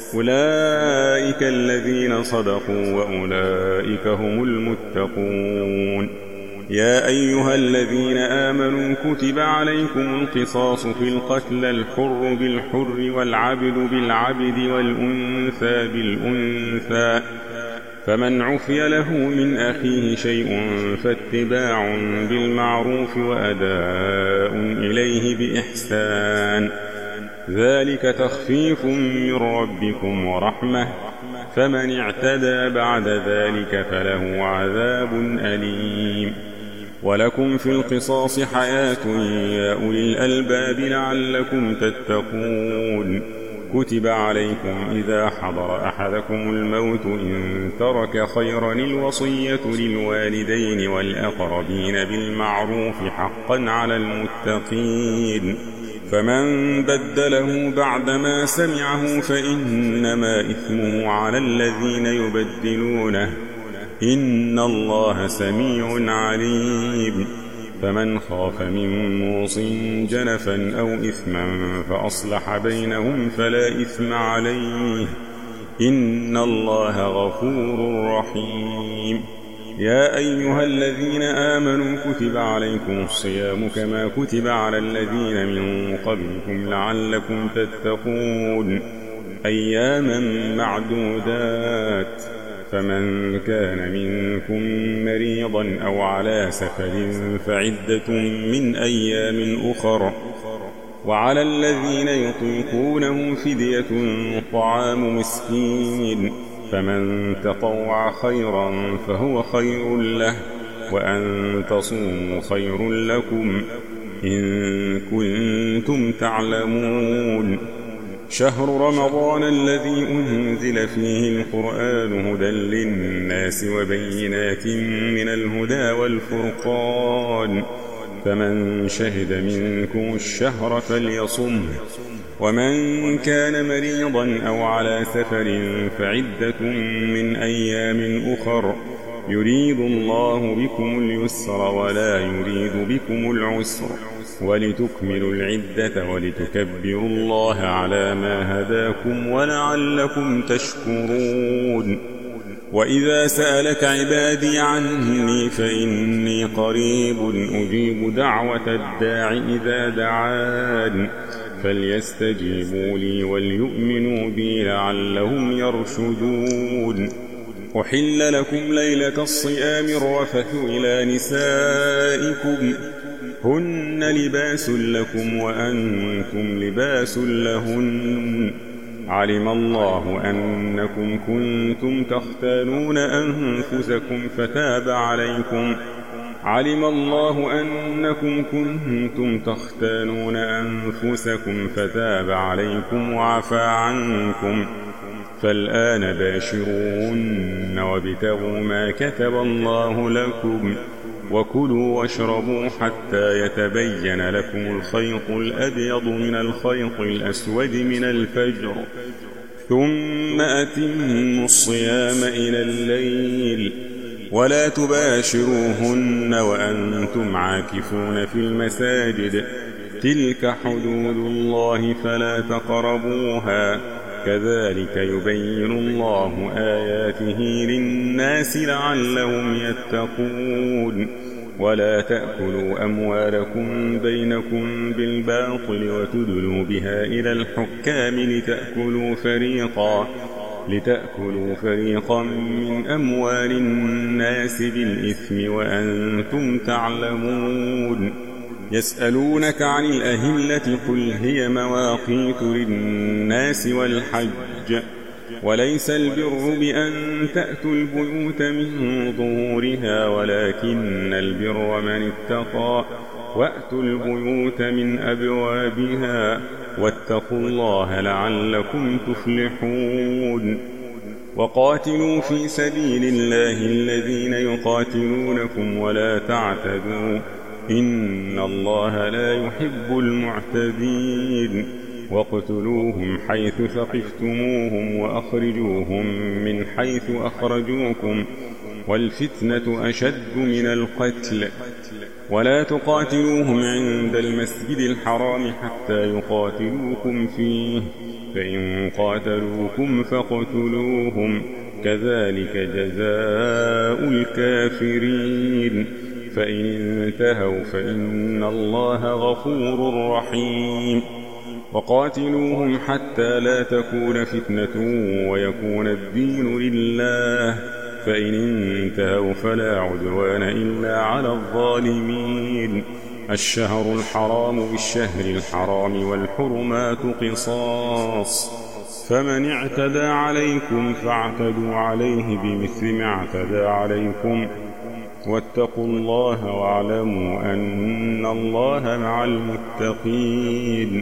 أولئك الذين صدقوا وأولئك هم المتقون. يا أيها الذين آمنوا كتب عليكم القصاص في القتل الحر بالحر والعبد بالعبد والأنثى بالأنثى فمن عفي له من أخيه شيء فاتباع بالمعروف وأداء إليه بإحسان ذلك تخفيف من ربكم ورحمة فمن اعتدى بعد ذلك فله عذاب أليم. ولكم في القصاص حياة يا أولي الألباب لعلكم تتقون. كتب عليكم إذا حضر أحدكم الموت إن ترك خيرا الوصية للوالدين والأقربين بالمعروف حقا على المتقين فمن بدله بعدما سمعه فإنما إثمه على الذين يبدلونه إن الله سميع عليم. فمن خاف من موص جنفا أو إثما فأصلح بينهم فلا إثم عليه إن الله غفور رحيم. يا أيها الذين آمنوا كتب عليكم الصيام كما كتب على الذين من قبلكم لعلكم تتقون أياما معدودات فمن كان منكم مريضا أو على سفر فعدة من أيام أخر وعلى الذين يطيقونه فدية طعام مسكين فمن تطوع خيرا فهو خير له وأن تصوموا خير لكم إن كنتم تعلمون. شهر رمضان الذي أنزل فيه القرآن هدى للناس وبينات من الهدى والفرقان، فمن شهد منكم الشهر فليصمه، ومن كان مريضا أو على سفر فعدة من أيام أخر، يريد الله بكم اليسر ولا يريد بكم العسر، ولتكملوا العدة ولتكبروا الله على ما هداكم ولعلكم تشكرون. وإذا سألك عبادي عني فإني قريب أجيب دعوة الداع إذا دعان، فليستجيبوا لي وليؤمنوا بي لعلهم يرشدون. أحل لكم ليلة الصيام الرفث إلى نسائكم، هن لباس لكم وأنتم لباس لهن، علم الله أنكم كنتم تختانون أنفسكم فتاب عليكم وعفى عنكم، فالآن باشرون وابتغوا ما كتب الله لكم، وكلوا واشربوا حتى يتبين لكم الخيط الأبيض من الخيط الأسود من الفجر، ثم أتموا الصيام إلى الليل، ولا تباشروهن وأنتم عاكفون في المساجد، تلك حدود الله فلا تقربوها، كذلك يبين الله آياته للناس لعلهم يتقون. ولا تأكلوا أموالكم بينكم بالباطل وتدلوا بها إلى الحكام لتأكلوا فريقا من أموال الناس بالإثم وأنتم تعلمون. يسألونك عن الأهلة قل هي مواقيت للناس والحج، وليس البر بأن تأتوا البيوت من ظهورها، ولكن البر من اتقى، وأتوا البيوت من أبوابها، واتقوا الله لعلكم تفلحون. وقاتلوا في سبيل الله الذين يقاتلونكم ولا تعتدوا، إن الله لا يحب المعتدين. واقتلوهم حيث ثقفتموهم وأخرجوهم من حيث أخرجوكم، والفتنة أشد من القتل. ولا تقاتلوهم عند المسجد الحرام حتى يقاتلوكم فيه، فإن قاتلوكم فاقتلوهم، كذلك جزاء الكافرين. فإن انتهوا فإن الله غفور رحيم. وقاتلوهم حتى لا تكون فتنة ويكون الدين لله، فإن انتهوا فلا عدوان إلا على الظالمين. الشهر الحرام بالشهر الحرام والحرمات قصاص، فمن اعتدى عليكم فاعتدوا عليه بمثل ما اعتدى عليكم، واتقوا الله واعلموا أن الله مع المتقين.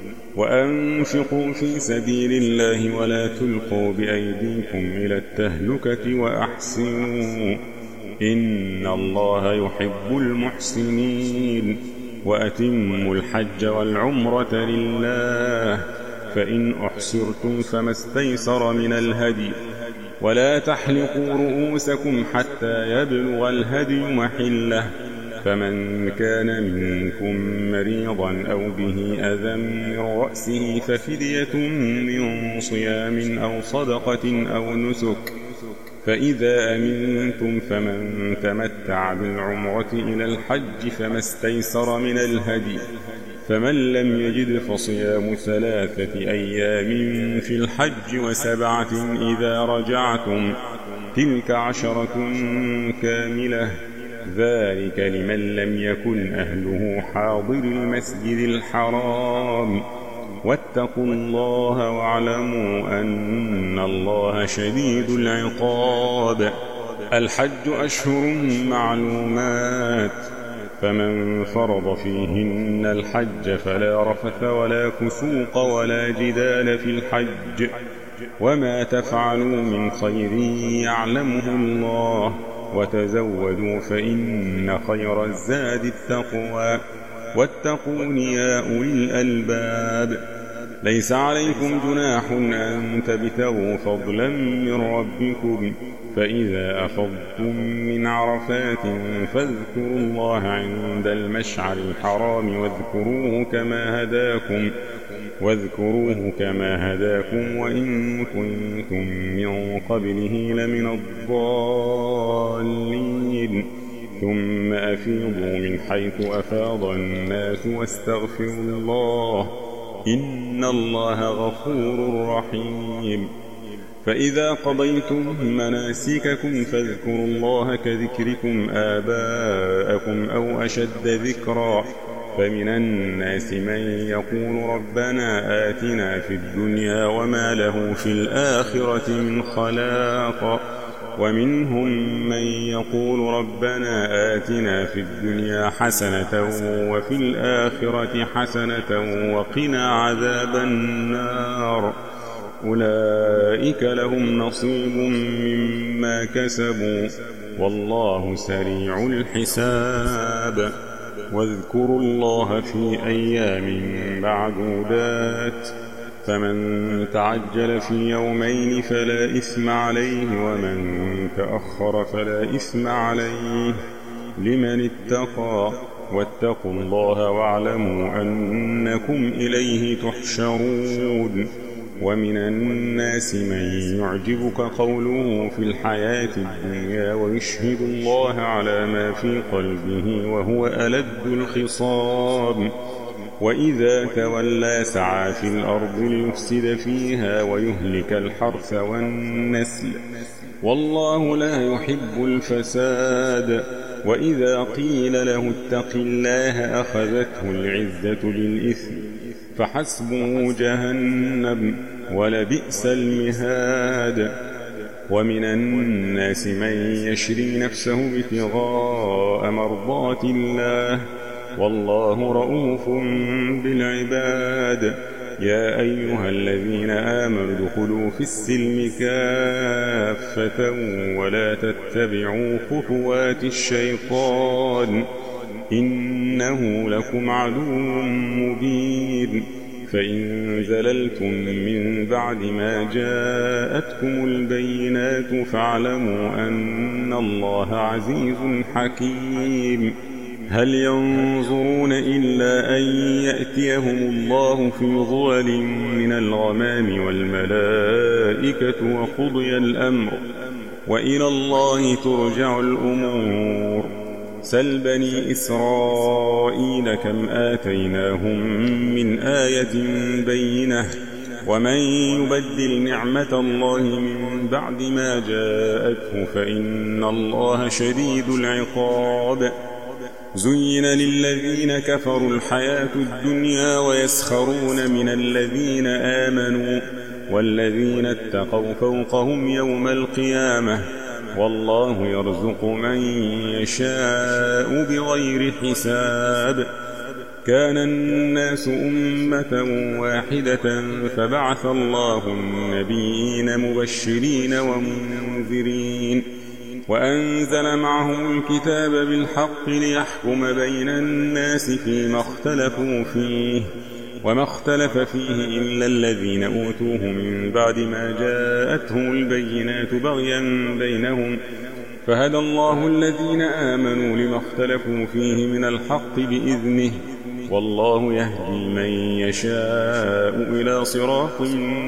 وأنفقوا في سبيل الله ولا تلقوا بأيديكم إلى التهلكة وأحسنوا، إن الله يحب المحسنين. وأتموا الحج والعمرة لله، فإن أحصرتم فما استيسر من الهدي، ولا تحلقوا رؤوسكم حتى يبلغ الهدي محله، فمن كان منكم مريضا أو به أذى من رأسه ففدية من صيام أو صدقة أو نسك، فإذا أمنتم فمن تمتع بالعمرة إلى الحج فما استيسر من الهدي، فمن لم يجد فصيام 3 أيام في الحج و7 إذا رجعتم، تلك 10 كاملة، ذلك لمن لم يكن أهله حاضر المسجد الحرام. واتقوا الله واعلموا أن الله شديد العقاب. الحج أشهر معلومات، فمن فرض فيهن الحج فلا رفث ولا فسوق ولا جدال في الحج، وما تفعلوا من خير يعلمه الله، وتزودوا فإن خير الزاد التقوى، واتقون يا أولي الألباب. ليس عليكم جناح أن تبتغوا فضلا من ربكم، فإذا أفضتم من عرفات فاذكروا الله عند المشعر الحرام واذكروه كما هداكم وإن كنتم من قبله لمن الضالين. ثم أفيضوا من حيث أفاض الناس واستغفروا الله، إن الله غفور رحيم. فإذا قضيتم مناسككم فاذكروا الله كذكركم آباءكم أو أشد ذكرا، فمن الناس من يقول ربنا آتنا في الدنيا وما له في الآخرة من خلاق، ومنهم من يقول ربنا آتنا في الدنيا حسنة وفي الآخرة حسنة وقنا عذاب النار. أولئك لهم نصيب مما كسبوا، والله سريع الحساب. واذكروا الله في أيام معدودات، فمن تعجل في يومين فلا إثم عليه، ومن تأخر فلا إثم عليه، لمن اتقى. واتقوا الله واعلموا أنكم إليه تحشرون. ومن الناس من يعجبك قوله في الحياة الدنيا ويشهد الله على ما في قلبه وهو ألد الخصام، وإذا تولى سعى في الأرض ليفسد فيها ويهلك الحرث والنسل، والله لا يحب الفساد. وإذا قيل له اتق الله أخذته العزة بالإثم، فحسبه جهنم ولبئس المهاد. ومن الناس من يشري نفسه ابتغاء مرضات الله، والله رؤوف بالعباد. يا أيها الذين آمنوا ادخلوا في السلم كافة ولا تتبعوا خطوات الشيطان، إنه لكم عدو مبين. فإن زللتم من بعد ما جاءتكم البينات فاعلموا أن الله عزيز حكيم. هل ينظرون إلا أن يأتيهم الله في ظلل من الغمام والملائكة وقضي الأمر، وإلى الله ترجع الأمور. سل بني إسرائيل كم آتيناهم من آية بينة، ومن يبدل نعمة الله من بعد ما جاءته فإن الله شديد العقاب. زين للذين كفروا الحياة الدنيا ويسخرون من الذين آمنوا، والذين اتقوا فوقهم يوم القيامة، والله يرزق من يشاء بغير حساب. كان الناس أمة واحدة فبعث الله النبيين مبشرين ومنذرين، وأنزل معهم الكتاب بالحق ليحكم بين الناس فيما اختلفوا فيه، وما اختلف فيه إلا الذين أوتوه من بعد ما جاءتهم البينات بغيا بينهم، فهدى الله الذين آمنوا لما اختلفوا فيه من الحق بإذنه، والله يهدي من يشاء إلى صراط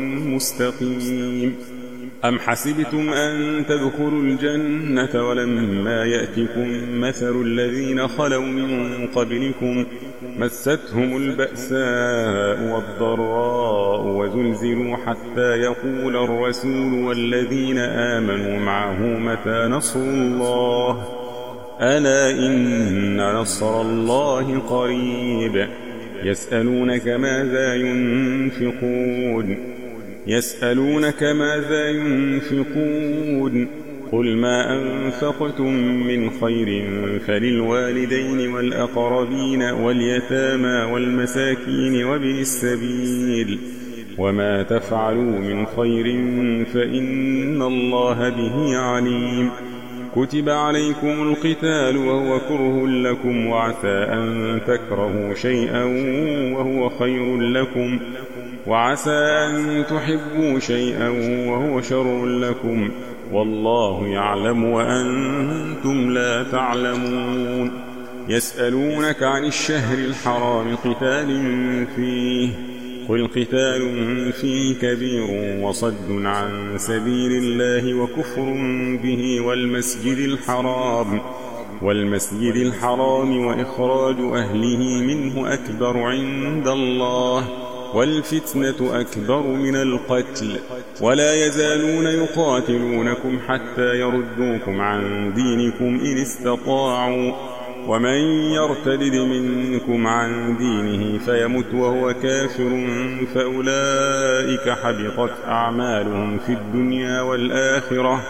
مستقيم. أم حسبتم أن تدخلوا الجنة ولما يأتكم مثل الذين خلوا من قبلكم مستهم البأساء والضراء وزلزلوا حتى يقول الرسول والذين آمنوا معه متى نصر الله، ألا إن نصر الله قريب. يسألونك ماذا ينفقون قل ما أنفقتم من خير فللوالدين والأقربين واليتامى والمساكين وابن السبيل وما تفعلوا من خير فإن الله به عليم كتب عليكم القتال وهو كره لكم وعسى أن تكرهوا شيئا وهو خير لكم وعسى أن تحبوا شيئا وهو شر لكم والله يعلم وأنتم لا تعلمون يسألونك عن الشهر الحرام قتال فيه قل قتال فيه كبير وصد عن سبيل الله وكفر به والمسجد الحرام وإخراج أهله منه أكبر عند الله والفتنة أكبر من القتل ولا يزالون يقاتلونكم حتى يردوكم عن دينكم إن استطاعوا ومن يرتد منكم عن دينه فيمت وهو كافر فأولئك حبطت أعمالهم في الدنيا والآخرة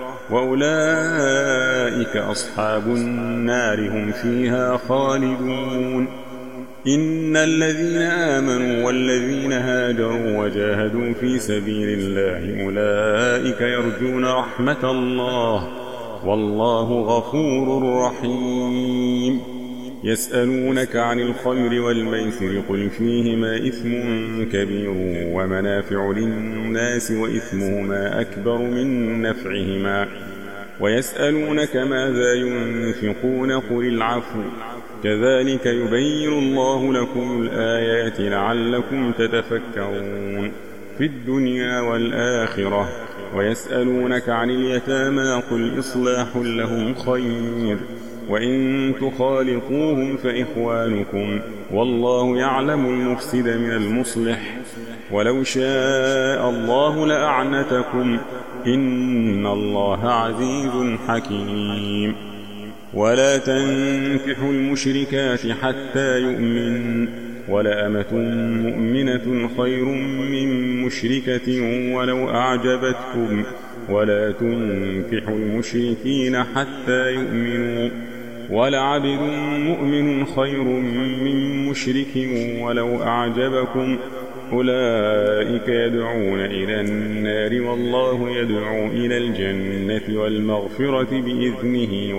وأولئك أصحاب النار هم فيها خالدون إن الذين آمنوا والذين هاجروا وجاهدوا في سبيل الله أولئك يرجون رحمة الله والله غفور رحيم يسألونك عن الخمر والميسر قل فيهما إثم كبير ومنافع للناس وإثمهما أكبر من نفعهما ويسألونك ماذا ينفقون قل العفو كذلك يبين الله لكم الآيات لعلكم تتفكرون في الدنيا والآخرة ويسألونك عن اليتامى قل إصلاح لهم خير وإن تخالطوهم فإخوانكم والله يعلم المفسد من المصلح ولو شاء الله لأعنتكم إن الله عزيز حكيم ولا تنكحوا المشركات حتى يؤمن ولأمة مؤمنة خير من مشركة ولو أعجبتكم ولا تنكحوا المشركين حتى يؤمنوا ولعبد مؤمن خير من مشرك ولو أعجبكم أولئك يدعون إلى النار والله يدعو إلى الجنة والمغفرة بإذنه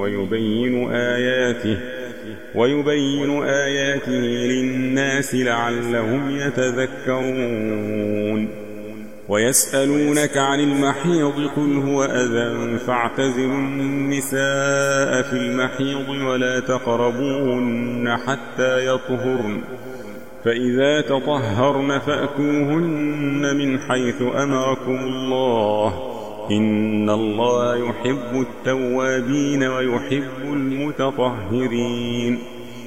ويبين آياته للناس لعلهم يتذكرون ويسألونك عن المحيض قل هو أذى فاعتزلوا النساء في المحيض ولا تقربوهن حتى يطهرن فإذا تطهرن فأتوهن من حيث أمركم الله إن الله يحب التوابين ويحب المتطهرين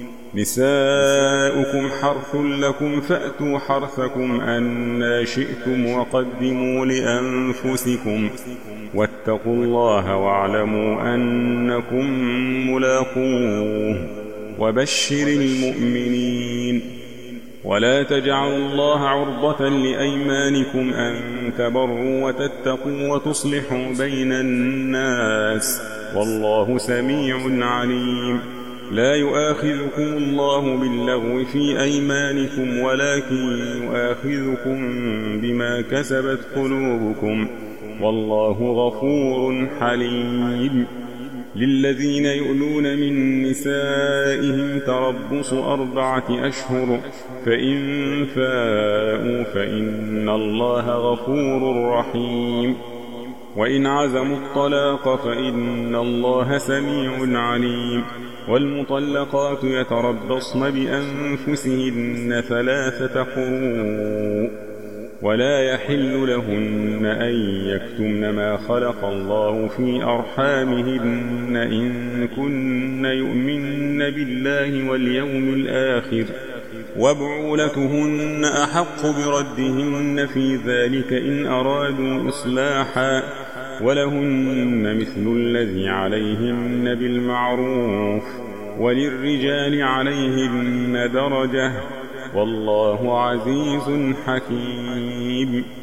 نساؤكم حرث لكم فأتوا حرثكم أنى شئتم وقدموا لأنفسكم واتقوا الله واعلموا أنكم ملاقوه وبشر المؤمنين ولا تجعلوا الله عرضة لأيمانكم أن تبروا وتتقوا وتصلحوا بين الناس والله سميع عليم لا يؤاخذكم الله باللغو في أيمانكم ولكن يؤاخذكم بما كسبت قلوبكم والله غفور حليم للذين يؤلون من نسائهم تربص 4 أشهر فإن فاءوا فإن الله غفور رحيم وإن عزموا الطلاق فإن الله سميع عليم والمطلقات يتربصن بأنفسهن 3 قروء ولا يحل لهن أن يكتمن ما خلق الله في أرحامهن إن كن يؤمن بالله واليوم الآخر وبعولتهن أحق بردهن في ذلك إن أرادوا إصلاحا ولهن مثل الذي عليهن بالمعروف وللرجال عليهن درجة والله عزيز حكيم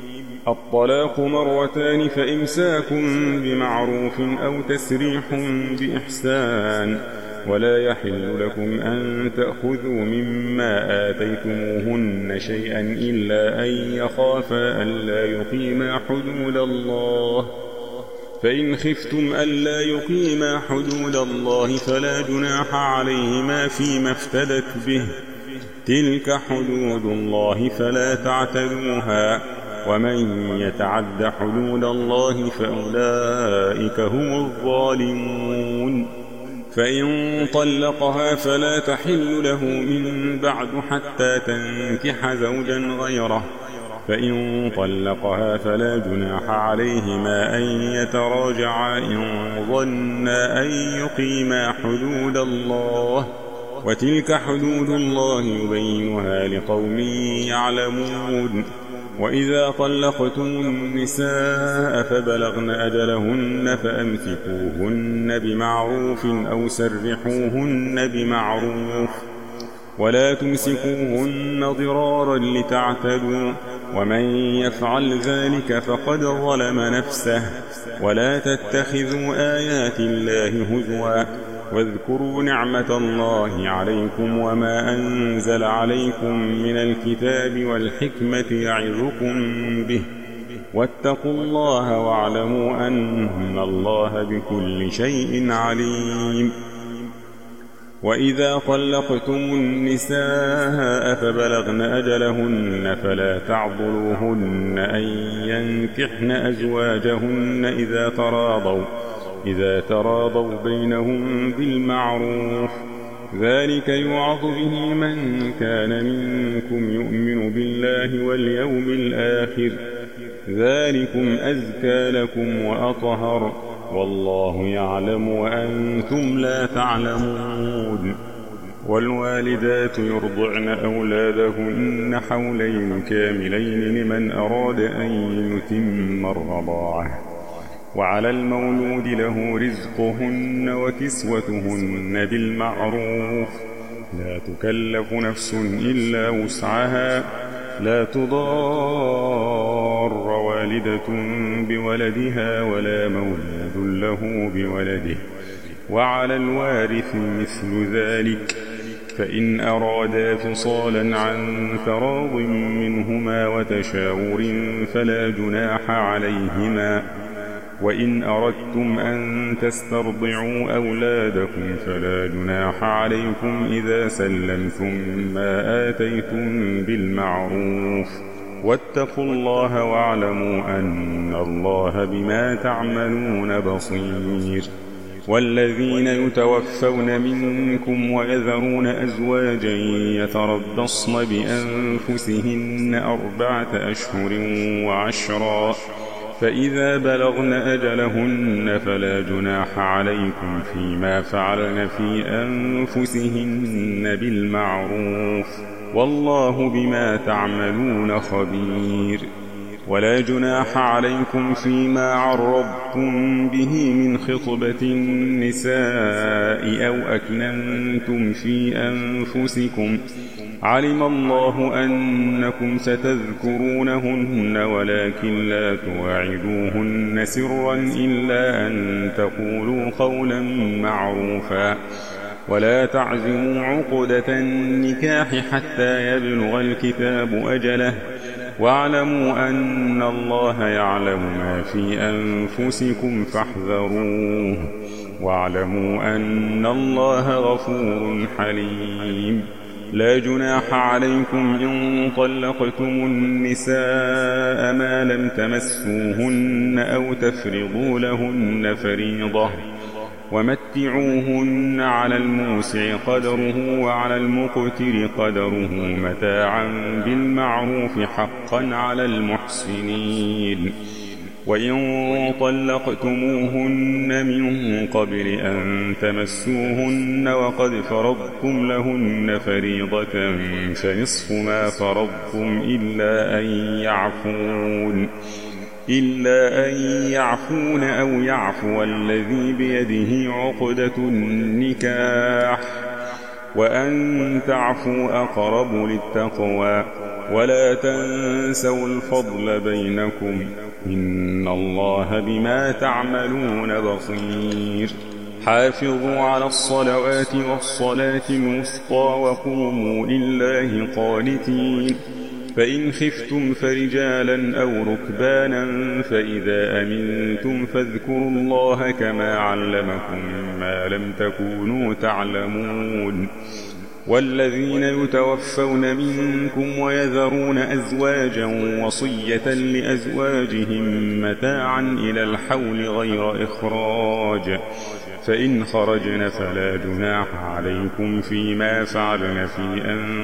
الطلاق مرتان فإمساك بمعروف أو تسريح بإحسان ولا يحل لكم أن تأخذوا مما آتيتموهن شيئا إلا أن يخافا ألا يقيما حدود الله فإن خفتم ألا يقيما حدود الله فلا جناح عليهما فيما افتدت به تلك حدود الله فلا تعتدوها ومن يتعد حدود الله فأولئك هم الظالمون فإن طلقها فلا تحل له من بعد حتى تنكح زوجا غيره فإن طلقها فلا جناح عليهما أن يتراجعا إن ظنا أن يقيما حدود الله وتلك حدود الله يبينها لقوم يعلمون وإذا طلقتم النساء فبلغن أجلهن فأمسكوهن بمعروف أو سرحوهن بمعروف ولا تمسكوهن ضرارا لتعتدوا ومن يفعل ذلك فقد ظلم نفسه ولا تتخذوا آيات الله هزوا واذكروا نعمة الله عليكم وما أنزل عليكم من الكتاب والحكمة يعظكم به واتقوا الله واعلموا أن الله بكل شيء عليم وإذا طلقتم النساء فبلغن أجلهن فلا تعضلوهن أن ينكحن أزواجهن إذا تراضوا بينهم بالمعروف ذلك يوعظ به من كان منكم يؤمن بالله واليوم الآخر ذلكم أزكى لكم وأطهر والله يعلم وأنتم لا تعلمون والوالدات يرضعن أولادهن حولين كاملين لمن أراد أن يتم الرضاعة وعلى المولود له رزقهن وكسوتهن بالمعروف لا تكلف نفس إلا وسعها لا تضار والدة بولدها ولا مولود له بولده وعلى الوارث مثل ذلك فإن أرادا فصالا عن تراض منهما وتشاور فلا جناح عليهما وإن أردتم أن تسترضعوا أولادكم فلا جناح عليكم إذا سلمتم ما آتيتم بالمعروف واتقوا الله واعلموا أن الله بما تعملون بصير والذين يتوفون منكم ويذرون أزواجا يتربصن بأنفسهن 4 أشهر و10 فإذا بلغن أجلهن فلا جناح عليكم فيما فعلن في أنفسهن بالمعروف والله بما تعملون خبير ولا جناح عليكم فيما عرضتم به من خطبة النساء أو أكننتم في أنفسكم علم الله أنكم ستذكرونهن ولكن لا تواعدوهن سرا إلا أن تقولوا قولا معروفا ولا تعزموا عقدة النكاح حتى يبلغ الكتاب أجله واعلموا أن الله يعلم ما في أنفسكم فاحذروه واعلموا أن الله غفور حليم لا جناح عليكم إن طلقتم النساء ما لم تمسوهن أو تفرضوا لهن فريضة ومتعوهن على الموسع قدره وعلى المقتر قدره متاعا بالمعروف حقا على المحسنين وإن طلقتموهن من قبل أن تمسوهن وقد فرضتم لهن فريضة فنصف ما فرضتم إلا أن يعفون أو يعفو الذي بيده عقدة النكاح وأن تعفوا أقرب للتقوى ولا تنسوا الفضل بينكم إن الله بما تعملون بصير حافظوا على الصلوات والصلاة الوسطى وقوموا لله قانتين فإن خفتم فرجالا أو ركبانا فإذا أمنتم فاذكروا الله كما علمكم ما لم تكونوا تعلمون والذين يتوفون منكم ويذرون أزواجا وصية لأزواجهم متاعا إلى الحول غير إخراج فإن خرجن فلا جناح عليكم فيما فعلن في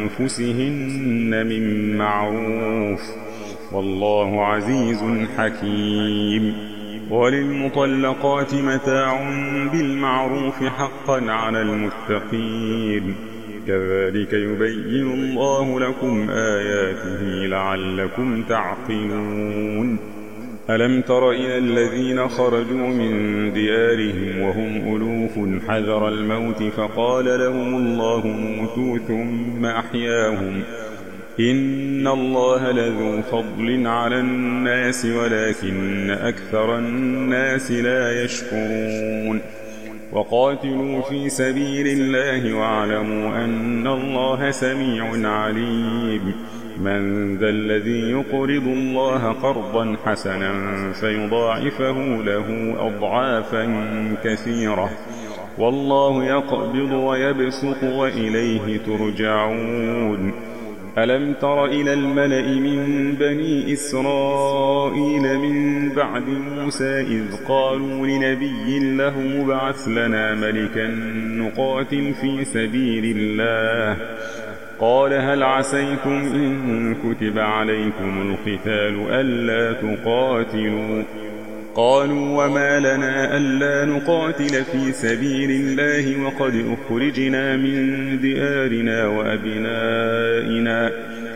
أنفسهن من معروف والله عزيز حكيم وللمطلقات متاع بالمعروف حقا على المتقين كذلك يبين الله لكم آياته لعلكم تعقلون ألم تر إلى الذين خرجوا من ديارهم وهم ألوف حذر الموت فقال لهم الله موتوا ثم أحياهم إن الله لذو فضل على الناس ولكن أكثر الناس لا يشكرون وقاتلوا في سبيل الله واعلموا أن الله سميع عليم من ذا الذي يقرض الله قرضا حسنا فيضاعفه له أضعافا كثيرة والله يقبض ويبسط وإليه ترجعون ألم تر إلى الملأ من بني إسرائيل من بعد موسى إذ قالوا لنبي له مبعث لنا ملكا نقاتل في سبيل الله قال هل عسيتم إن كتب عليكم القتال ألا تقاتلوا قالوا وما لنا ألا نقاتل في سبيل الله وقد أخرجنا من ديارنا وأبنائنا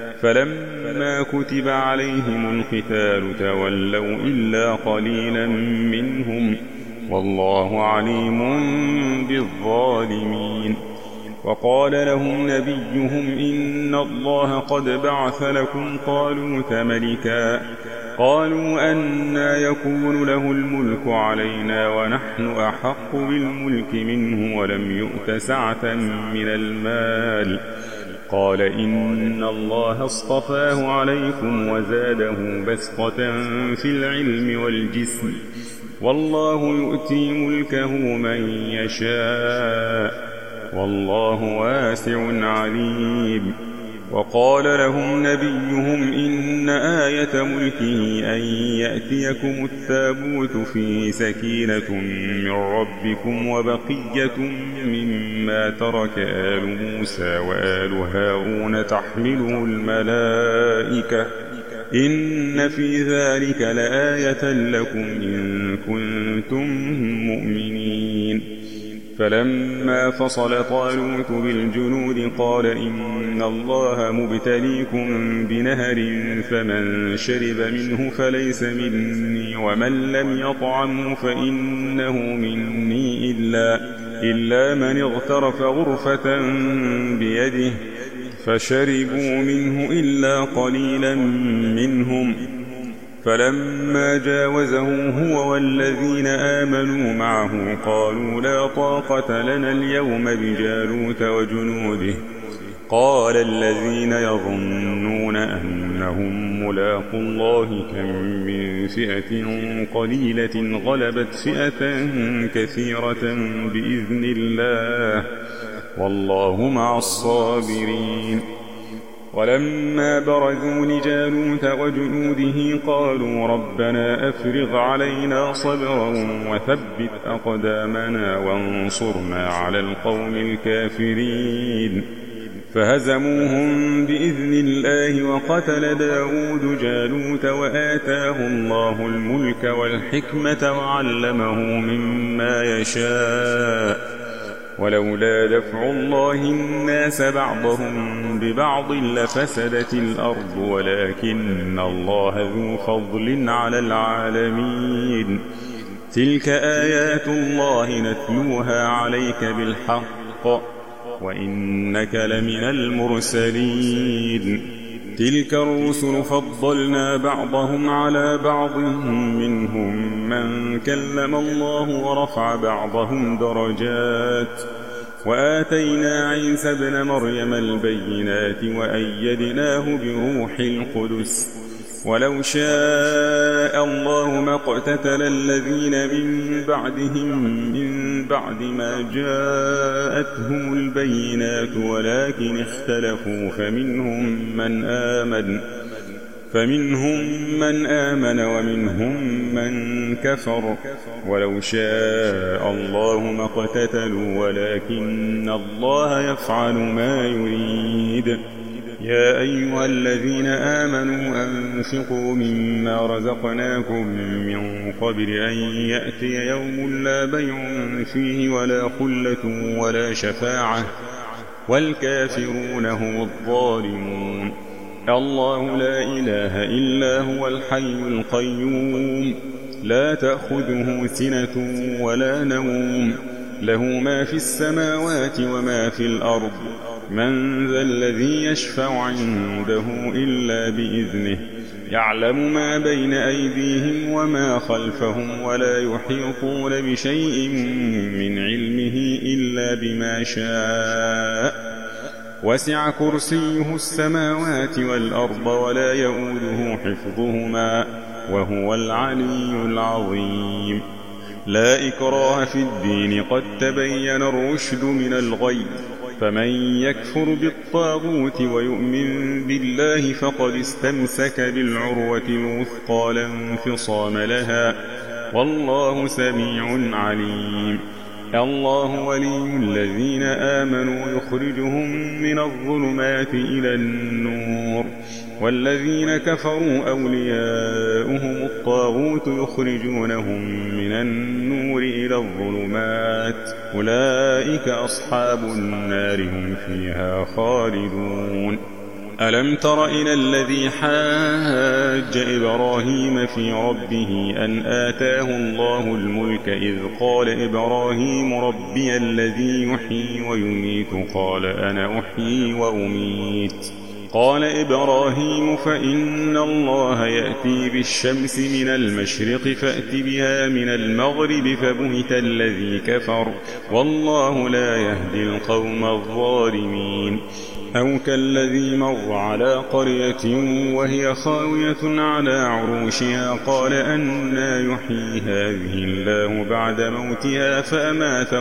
فلما كتب عليهم القتال تولوا إلا قليلا منهم والله عليم بالظالمين وقال لهم نبيهم إن الله قد بعث لكم طالوت ملكا قالوا أنى يكون له الملك علينا ونحن أحق بالملك منه ولم يؤت سعة من المال قال إن الله اصطفاه عليكم وزاده بسطة في العلم والجسم والله يؤتي ملكه من يشاء والله واسع عليم وقال لهم نبيهم إن آية ملكه أن يأتيكم التابوت فيه سكينة من ربكم وبقية مما ترك آل موسى وآل هارون تحمله الملائكة إن في ذلك لآية لكم إن كنتم مؤمنين فلما فصل طالوت بالجنود قال إن الله مبتليكم بنهر فمن شرب منه فليس مني ومن لم يطعمه فإنه مني إلا من اغترف غرفة بيده فشربوا منه إلا قليلا منهم فلما جاوزه هو والذين آمنوا معه قالوا لا طاقة لنا اليوم بجالوت وجنوده قال الذين يظنون أنهم ملاقوا الله كم من فئة قليلة غلبت فئة كثيرة بإذن الله والله مع الصابرين ولما برزوا لجالوت وجنوده قالوا ربنا أفرغ علينا صبرا وثبت أقدامنا وانصرنا على القوم الكافرين فهزموهم بإذن الله وقتل داود جالوت وآتاه الله الملك والحكمة وعلمه مما يشاء ولولا دفع الله الناس بعضهم ببعض لفسدت الأرض ولكن الله ذو فضل على العالمين تلك آيات الله نتلوها عليك بالحق وإنك لمن المرسلين. تلك الرسل فضلنا بعضهم على بعض منهم من كلم الله ورفع بعضهم درجات وآتينا عيسى ابن مريم البينات وأيدناه بروح القدس ولو شاء الله ما اقتتل الذين من بعدهم من بعد ما جاءتهم البينات ولكن اختلفوا فمنهم من آمن ومنهم من كفر ولو شاء الله ما اقتتلوا ولكن الله يفعل ما يريد. يا أيها الذين آمنوا أنفقوا مما رزقناكم من قبل أن يأتي يوم لا بيع فيه ولا خلة ولا شفاعة والكافرون هم الظالمون. الله لا إله إلا هو الحي القيوم لا تأخذه سنة ولا نوم له ما في السماوات وما في الأرض من ذا الذي يشفع عنده إلا بإذنه يعلم ما بين أيديهم وما خلفهم ولا يحيطون بشيء من علمه إلا بما شاء وسع كرسيه السماوات والأرض ولا يؤوده حفظهما وهو العلي العظيم. لا إكراه في الدين قد تبين الرشد من الغي فمن يكفر بالطاغوت ويؤمن بالله فقد استمسك بالعروة الوثقى لا انفصام لها والله سميع عليم. الله ولي الذين آمنوا يخرجهم من الظلمات إلى النور والذين كفروا أولياؤهم الطاغوت يخرجونهم من النور إلى الظلمات أولئك أصحاب النار هم فيها خالدون. ألم تر إلى الذي حاج إبراهيم في ربه أن آتاه الله الملك إذ قال إبراهيم ربي الذي يحيي ويميت قال أنا أحيي وأميت قال إبراهيم فإن الله يأتي بالشمس من المشرق فأت بها من المغرب فبهت الذي كفر والله لا يهدي القوم الظالمين. أو كالذي مر على قرية وهي خاوية على عروشها قال أنى يحيي هذه الله بعد موتها فأماته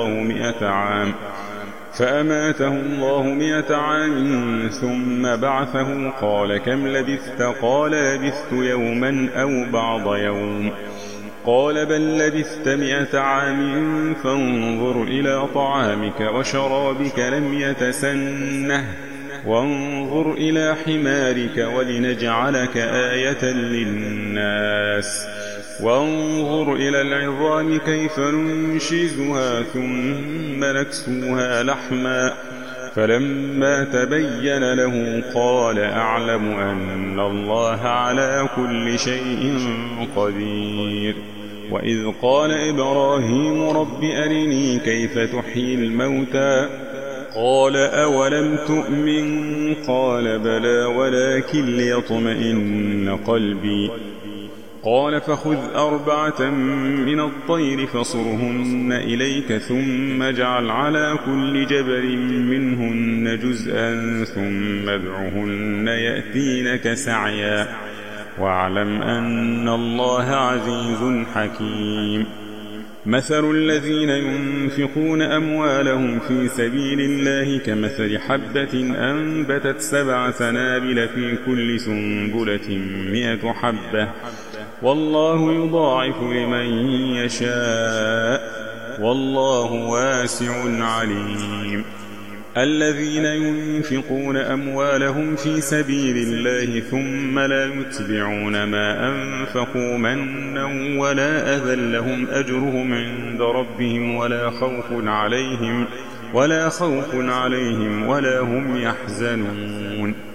الله 100 عام ثم بعثه قال كم لبثت قال لبثت يوما أو بعض يوم قال بل لبثت 100 عام فانظر إلى طعامك وشرابك لم يتسنه وانظر إلى حمارك ولنجعلك آية للناس وانظر إلى العظام كيف ننشزها ثم نكسوها لحما فلما تبين له قال أعلم أن الله على كل شيء قدير. وإذ قال إبراهيم رب أرني كيف تحيي الموتى قال أولم تؤمن قال بلى ولكن ليطمئن قلبي قال فخذ 4 من الطير فصرهن إليك ثم اجعل على كل جبل منهن جزءا ثم ادعهن يأتينك سعيا واعلم أن الله عزيز حكيم. مثل الذين ينفقون أموالهم في سبيل الله كمثل حبة أنبتت 7 سنابل في كل سنبلة 100 حبة والله يضاعف لمن يشاء والله واسع عليم. الذين ينفقون أموالهم في سبيل الله ثم لا يتبعون ما أنفقوا منا ولا أذى لهم أجرهم عند ربهم ولا خوف عليهم ولا هم يحزنون.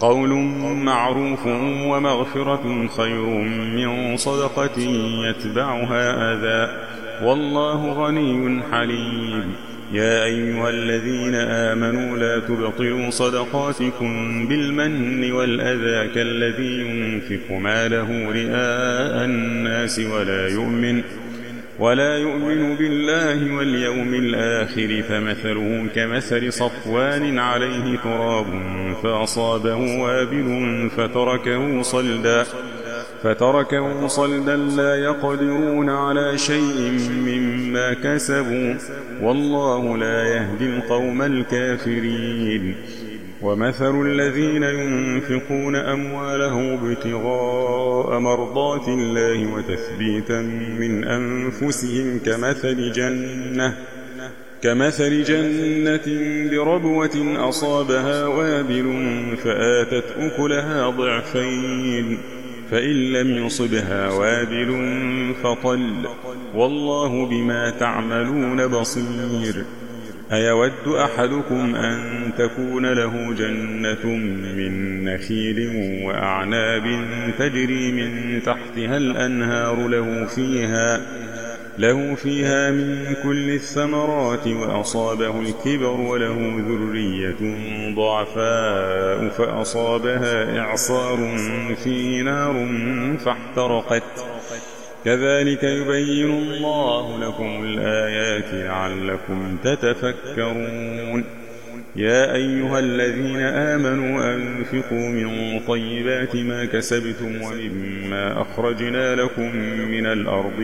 قول معروف ومغفرة خير من صدقة يتبعها أذى والله غني حليم. يا أيها الذين آمنوا لا تبطلوا صدقاتكم بالمن والأذى كالذي ينفق ماله رئاء الناس ولا يؤمن بالله واليوم الآخر فمثله كمثل صفوان عليه تراب فأصابه وابل فتركه صلدا لا يقدرون على شيء مما كسبوا والله لا يهدي القوم الكافرين. ومثل الذين ينفقون أموالهم ابتغاء مرضات الله وتثبيتا من أنفسهم كمثل جنة بربوة أصابها وابل فآتت أكلها ضعفين فإن لم يصبها وابل فطل والله بما تعملون بصير. أيود أحدكم أن تكون له جنة من نخيل وأعناب تجري من تحتها الأنهار له فيها من كل الثمرات وأصابه الكبر وله ذرية ضعفاء فأصابها إعصار فيه نار فاحترقت كذلك يبين الله لكم الآيات لعلكم تتفكرون. يا أيها الذين آمنوا أنفقوا من طيبات ما كسبتم ومما أخرجنا لكم من الأرض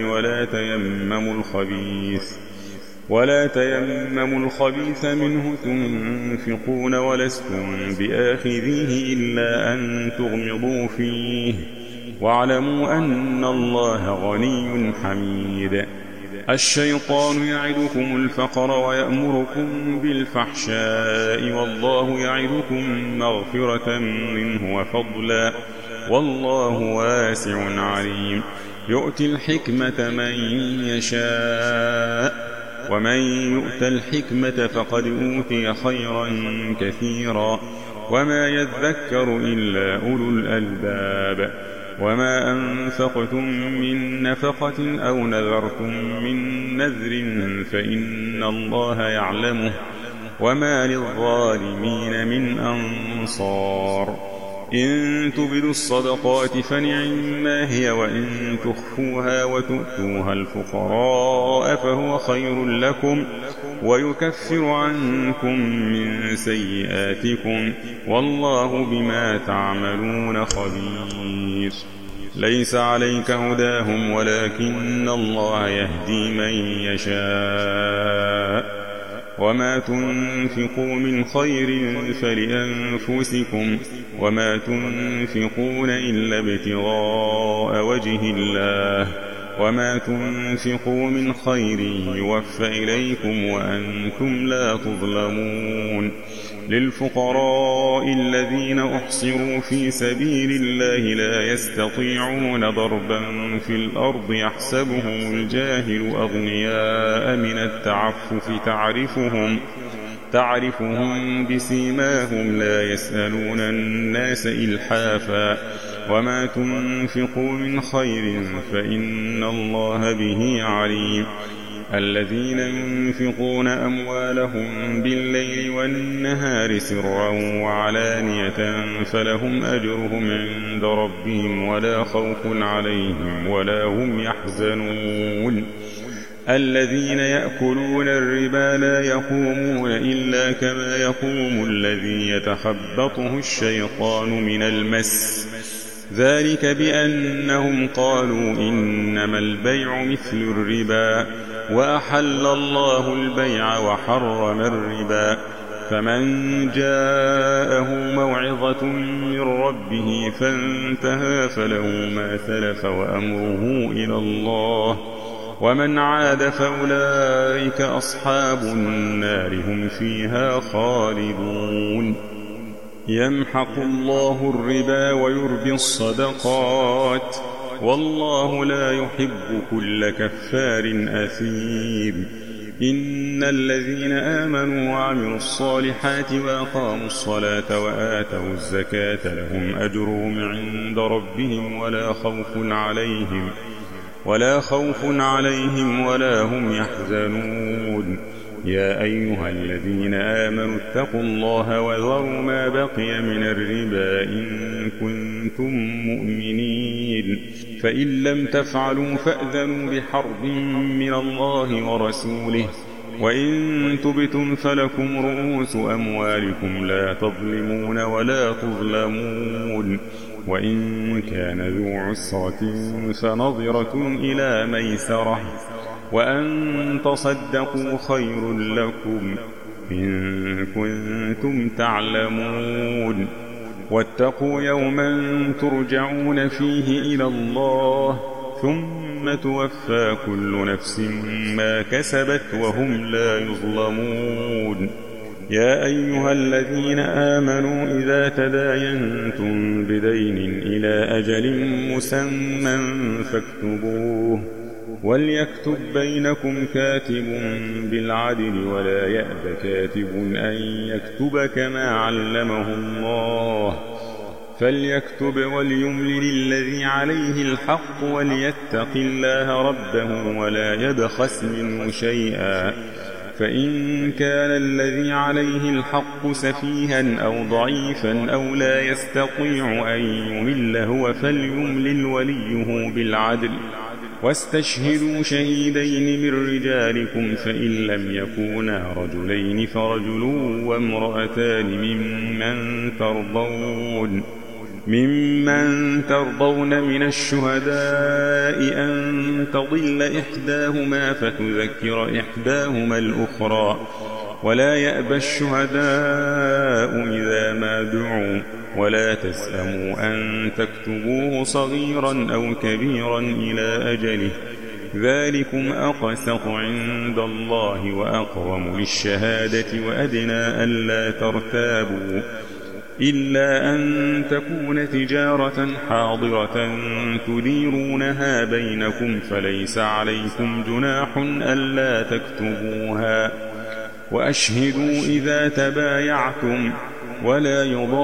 ولا تيمموا الخبيث منه تنفقون ولستم بآخذيه إلا أن تغمضوا فيه واعلموا أن الله غني حميد. الشيطان يعدكم الفقر ويأمركم بالفحشاء والله يعدكم مغفرة منه وفضلا والله واسع عليم. يؤتي الحكمة من يشاء ومن يؤت الحكمة فقد أوتي خيرا كثيرا وما يذكر إلا أولو الألباب. وما أنفقتم من نفقة أو نذرتم من نذر فإن الله يعلمه وما للظالمين من أنصار. إن تبدوا الصدقات فنعما هي وإن تخفوها وتؤتوها الفقراء فهو خير لكم ويكفر عنكم من سيئاتكم والله بما تعملون خبير. ليس عليك هداهم ولكن الله يهدي من يشاء وما تنفقوا من خير فلأنفسكم وما تنفقون إلا ابتغاء وجه الله وما تنفقوا من خير يوفى إليكم وأنتم لا تظلمون. للفقراء الذين أحصروا في سبيل الله لا يستطيعون ضربا في الأرض يحسبهم الجاهل أغنياء من التعفف تعرفهم بسيماهم لا يسألون الناس إلحافا وما تنفقوا من خير فإن الله به عليم. الذين ينفقون أموالهم بالليل والنهار سرا وعلانية فلهم أجرهم عند ربهم ولا خوف عليهم ولا هم يحزنون. الذين يأكلون الربا لا يقومون إلا كما يقوم الذي يتخبطه الشيطان من المس ذلك بأنهم قالوا إنما البيع مثل الربا وأحل الله البيع وحرم الربا. فمن جاءه موعظة من ربه فانتهى فله ما سلف وأمره إلى الله ومن عاد فأولئك أصحاب النار هم فيها خالدون. يمحق الله الربا ويربي الصدقات والله لا يحب كل كفار أثيم. إن الذين آمنوا وعملوا الصالحات وأقاموا الصلاة وآتوا الزكاة لهم أجرهم عند ربهم ولا خوف عليهم ولا هم يحزنون. يا أيها الذين آمنوا اتقوا الله وذروا ما بقي من الربا إن كنتم مؤمنين، فإن لم تفعلوا فأذنوا بحرب من الله ورسوله، وإن تبتم فلكم رؤوس أموالكم لا تظلمون ولا تظلمون، وإن كان ذو عسرة فنظرة إلى ميسرة، وأن تصدقوا خير لكم إن كنتم تعلمون. واتقوا يوما ترجعون فيه إلى الله ثم توفى كل نفس ما كسبت وهم لا يظلمون. يا أيها الذين آمنوا إذا تداينتم بدين إلى أجل مسمى فاكتبوه، وليكتب بينكم كاتب بالعدل ولا يأب كاتب أن يكتب كما علمه الله، فليكتب وليملل الذي عليه الحق وليتق الله ربه ولا يبخس منه شيئا، فإن كان الذي عليه الحق سفيها أو ضعيفا أو لا يستطيع أن يمل هو فليملل وليه بالعدل، واستشهدوا شهيدين من رجالكم فإن لم يكونا رجلين فرجل وامرأتان ممن ترضون من الشهداء أن تضل إحداهما فتذكر إحداهما الأخرى، ولا يأبى الشهداء إذا ما دعوا، ولا تسأموا أن تكتبوه صغيرا أو كبيرا إلى أجله، ذلكم أقسط عند الله وأقوم للشهادة وأدنى ألا ترتابوا، إلا أن تكون تجارة حاضرة تديرونها بينكم فليس عليكم جناح ألا تكتبوها، وأشهدوا إذا تبايعتم، ولا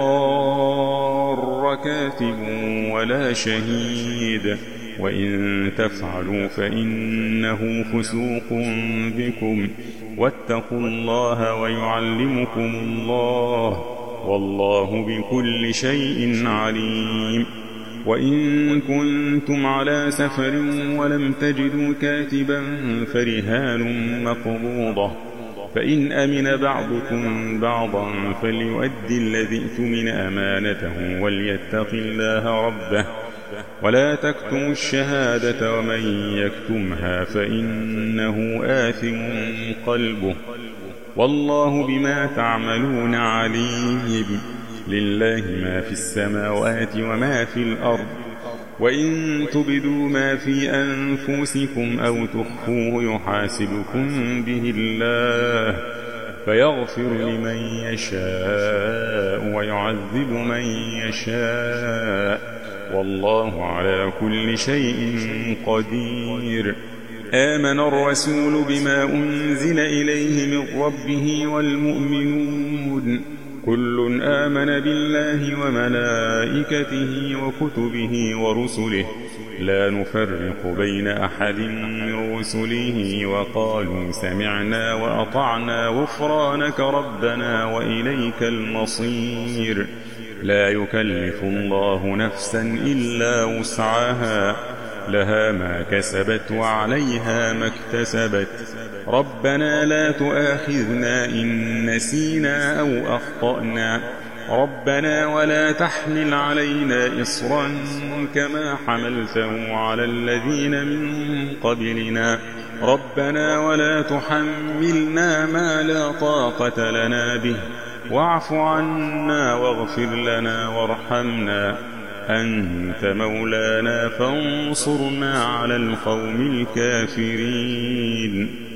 يضار كاتب ولا شهيد، وإن تفعلوا فإنه فسوق بكم، واتقوا الله ويعلمكم الله، والله بكل شيء عليم. وإن كنتم على سفر ولم تجدوا كاتبا فرهان مقبوضة، فإن أمن بعضكم بعضا فليؤدي الذي اؤتمن أمانته وليتق الله ربه، ولا تكتموا الشهادة ومن يكتمها فإنه آثم قلبه، والله بما تعملون عليم. لله ما في السماوات وما في الأرض، وإن تبدوا ما في أنفسكم أو تخفوه يحاسبكم به الله، فيغفر لمن يشاء ويعذب من يشاء، والله على كل شيء قدير. آمن الرسول بما أنزل إليه من ربه والمؤمنون كل آمن بالله وملائكته وكتبه ورسله لا نفرق بين أحد من رسله، وقالوا سمعنا وأطعنا غفرانك ربنا وإليك المصير. لا يكلف الله نفسا إلا وسعها، لها ما كسبت وعليها ما اكتسبت. ربنا لا تؤاخذنا إن نسينا أو أخطأنا، ربنا ولا تحمل علينا إصرا كما حملته على الذين من قبلنا، ربنا ولا تحملنا ما لا طاقة لنا به، واعف عنا واغفر لنا وارحمنا، أنت مولانا فانصرنا على القوم الكافرين.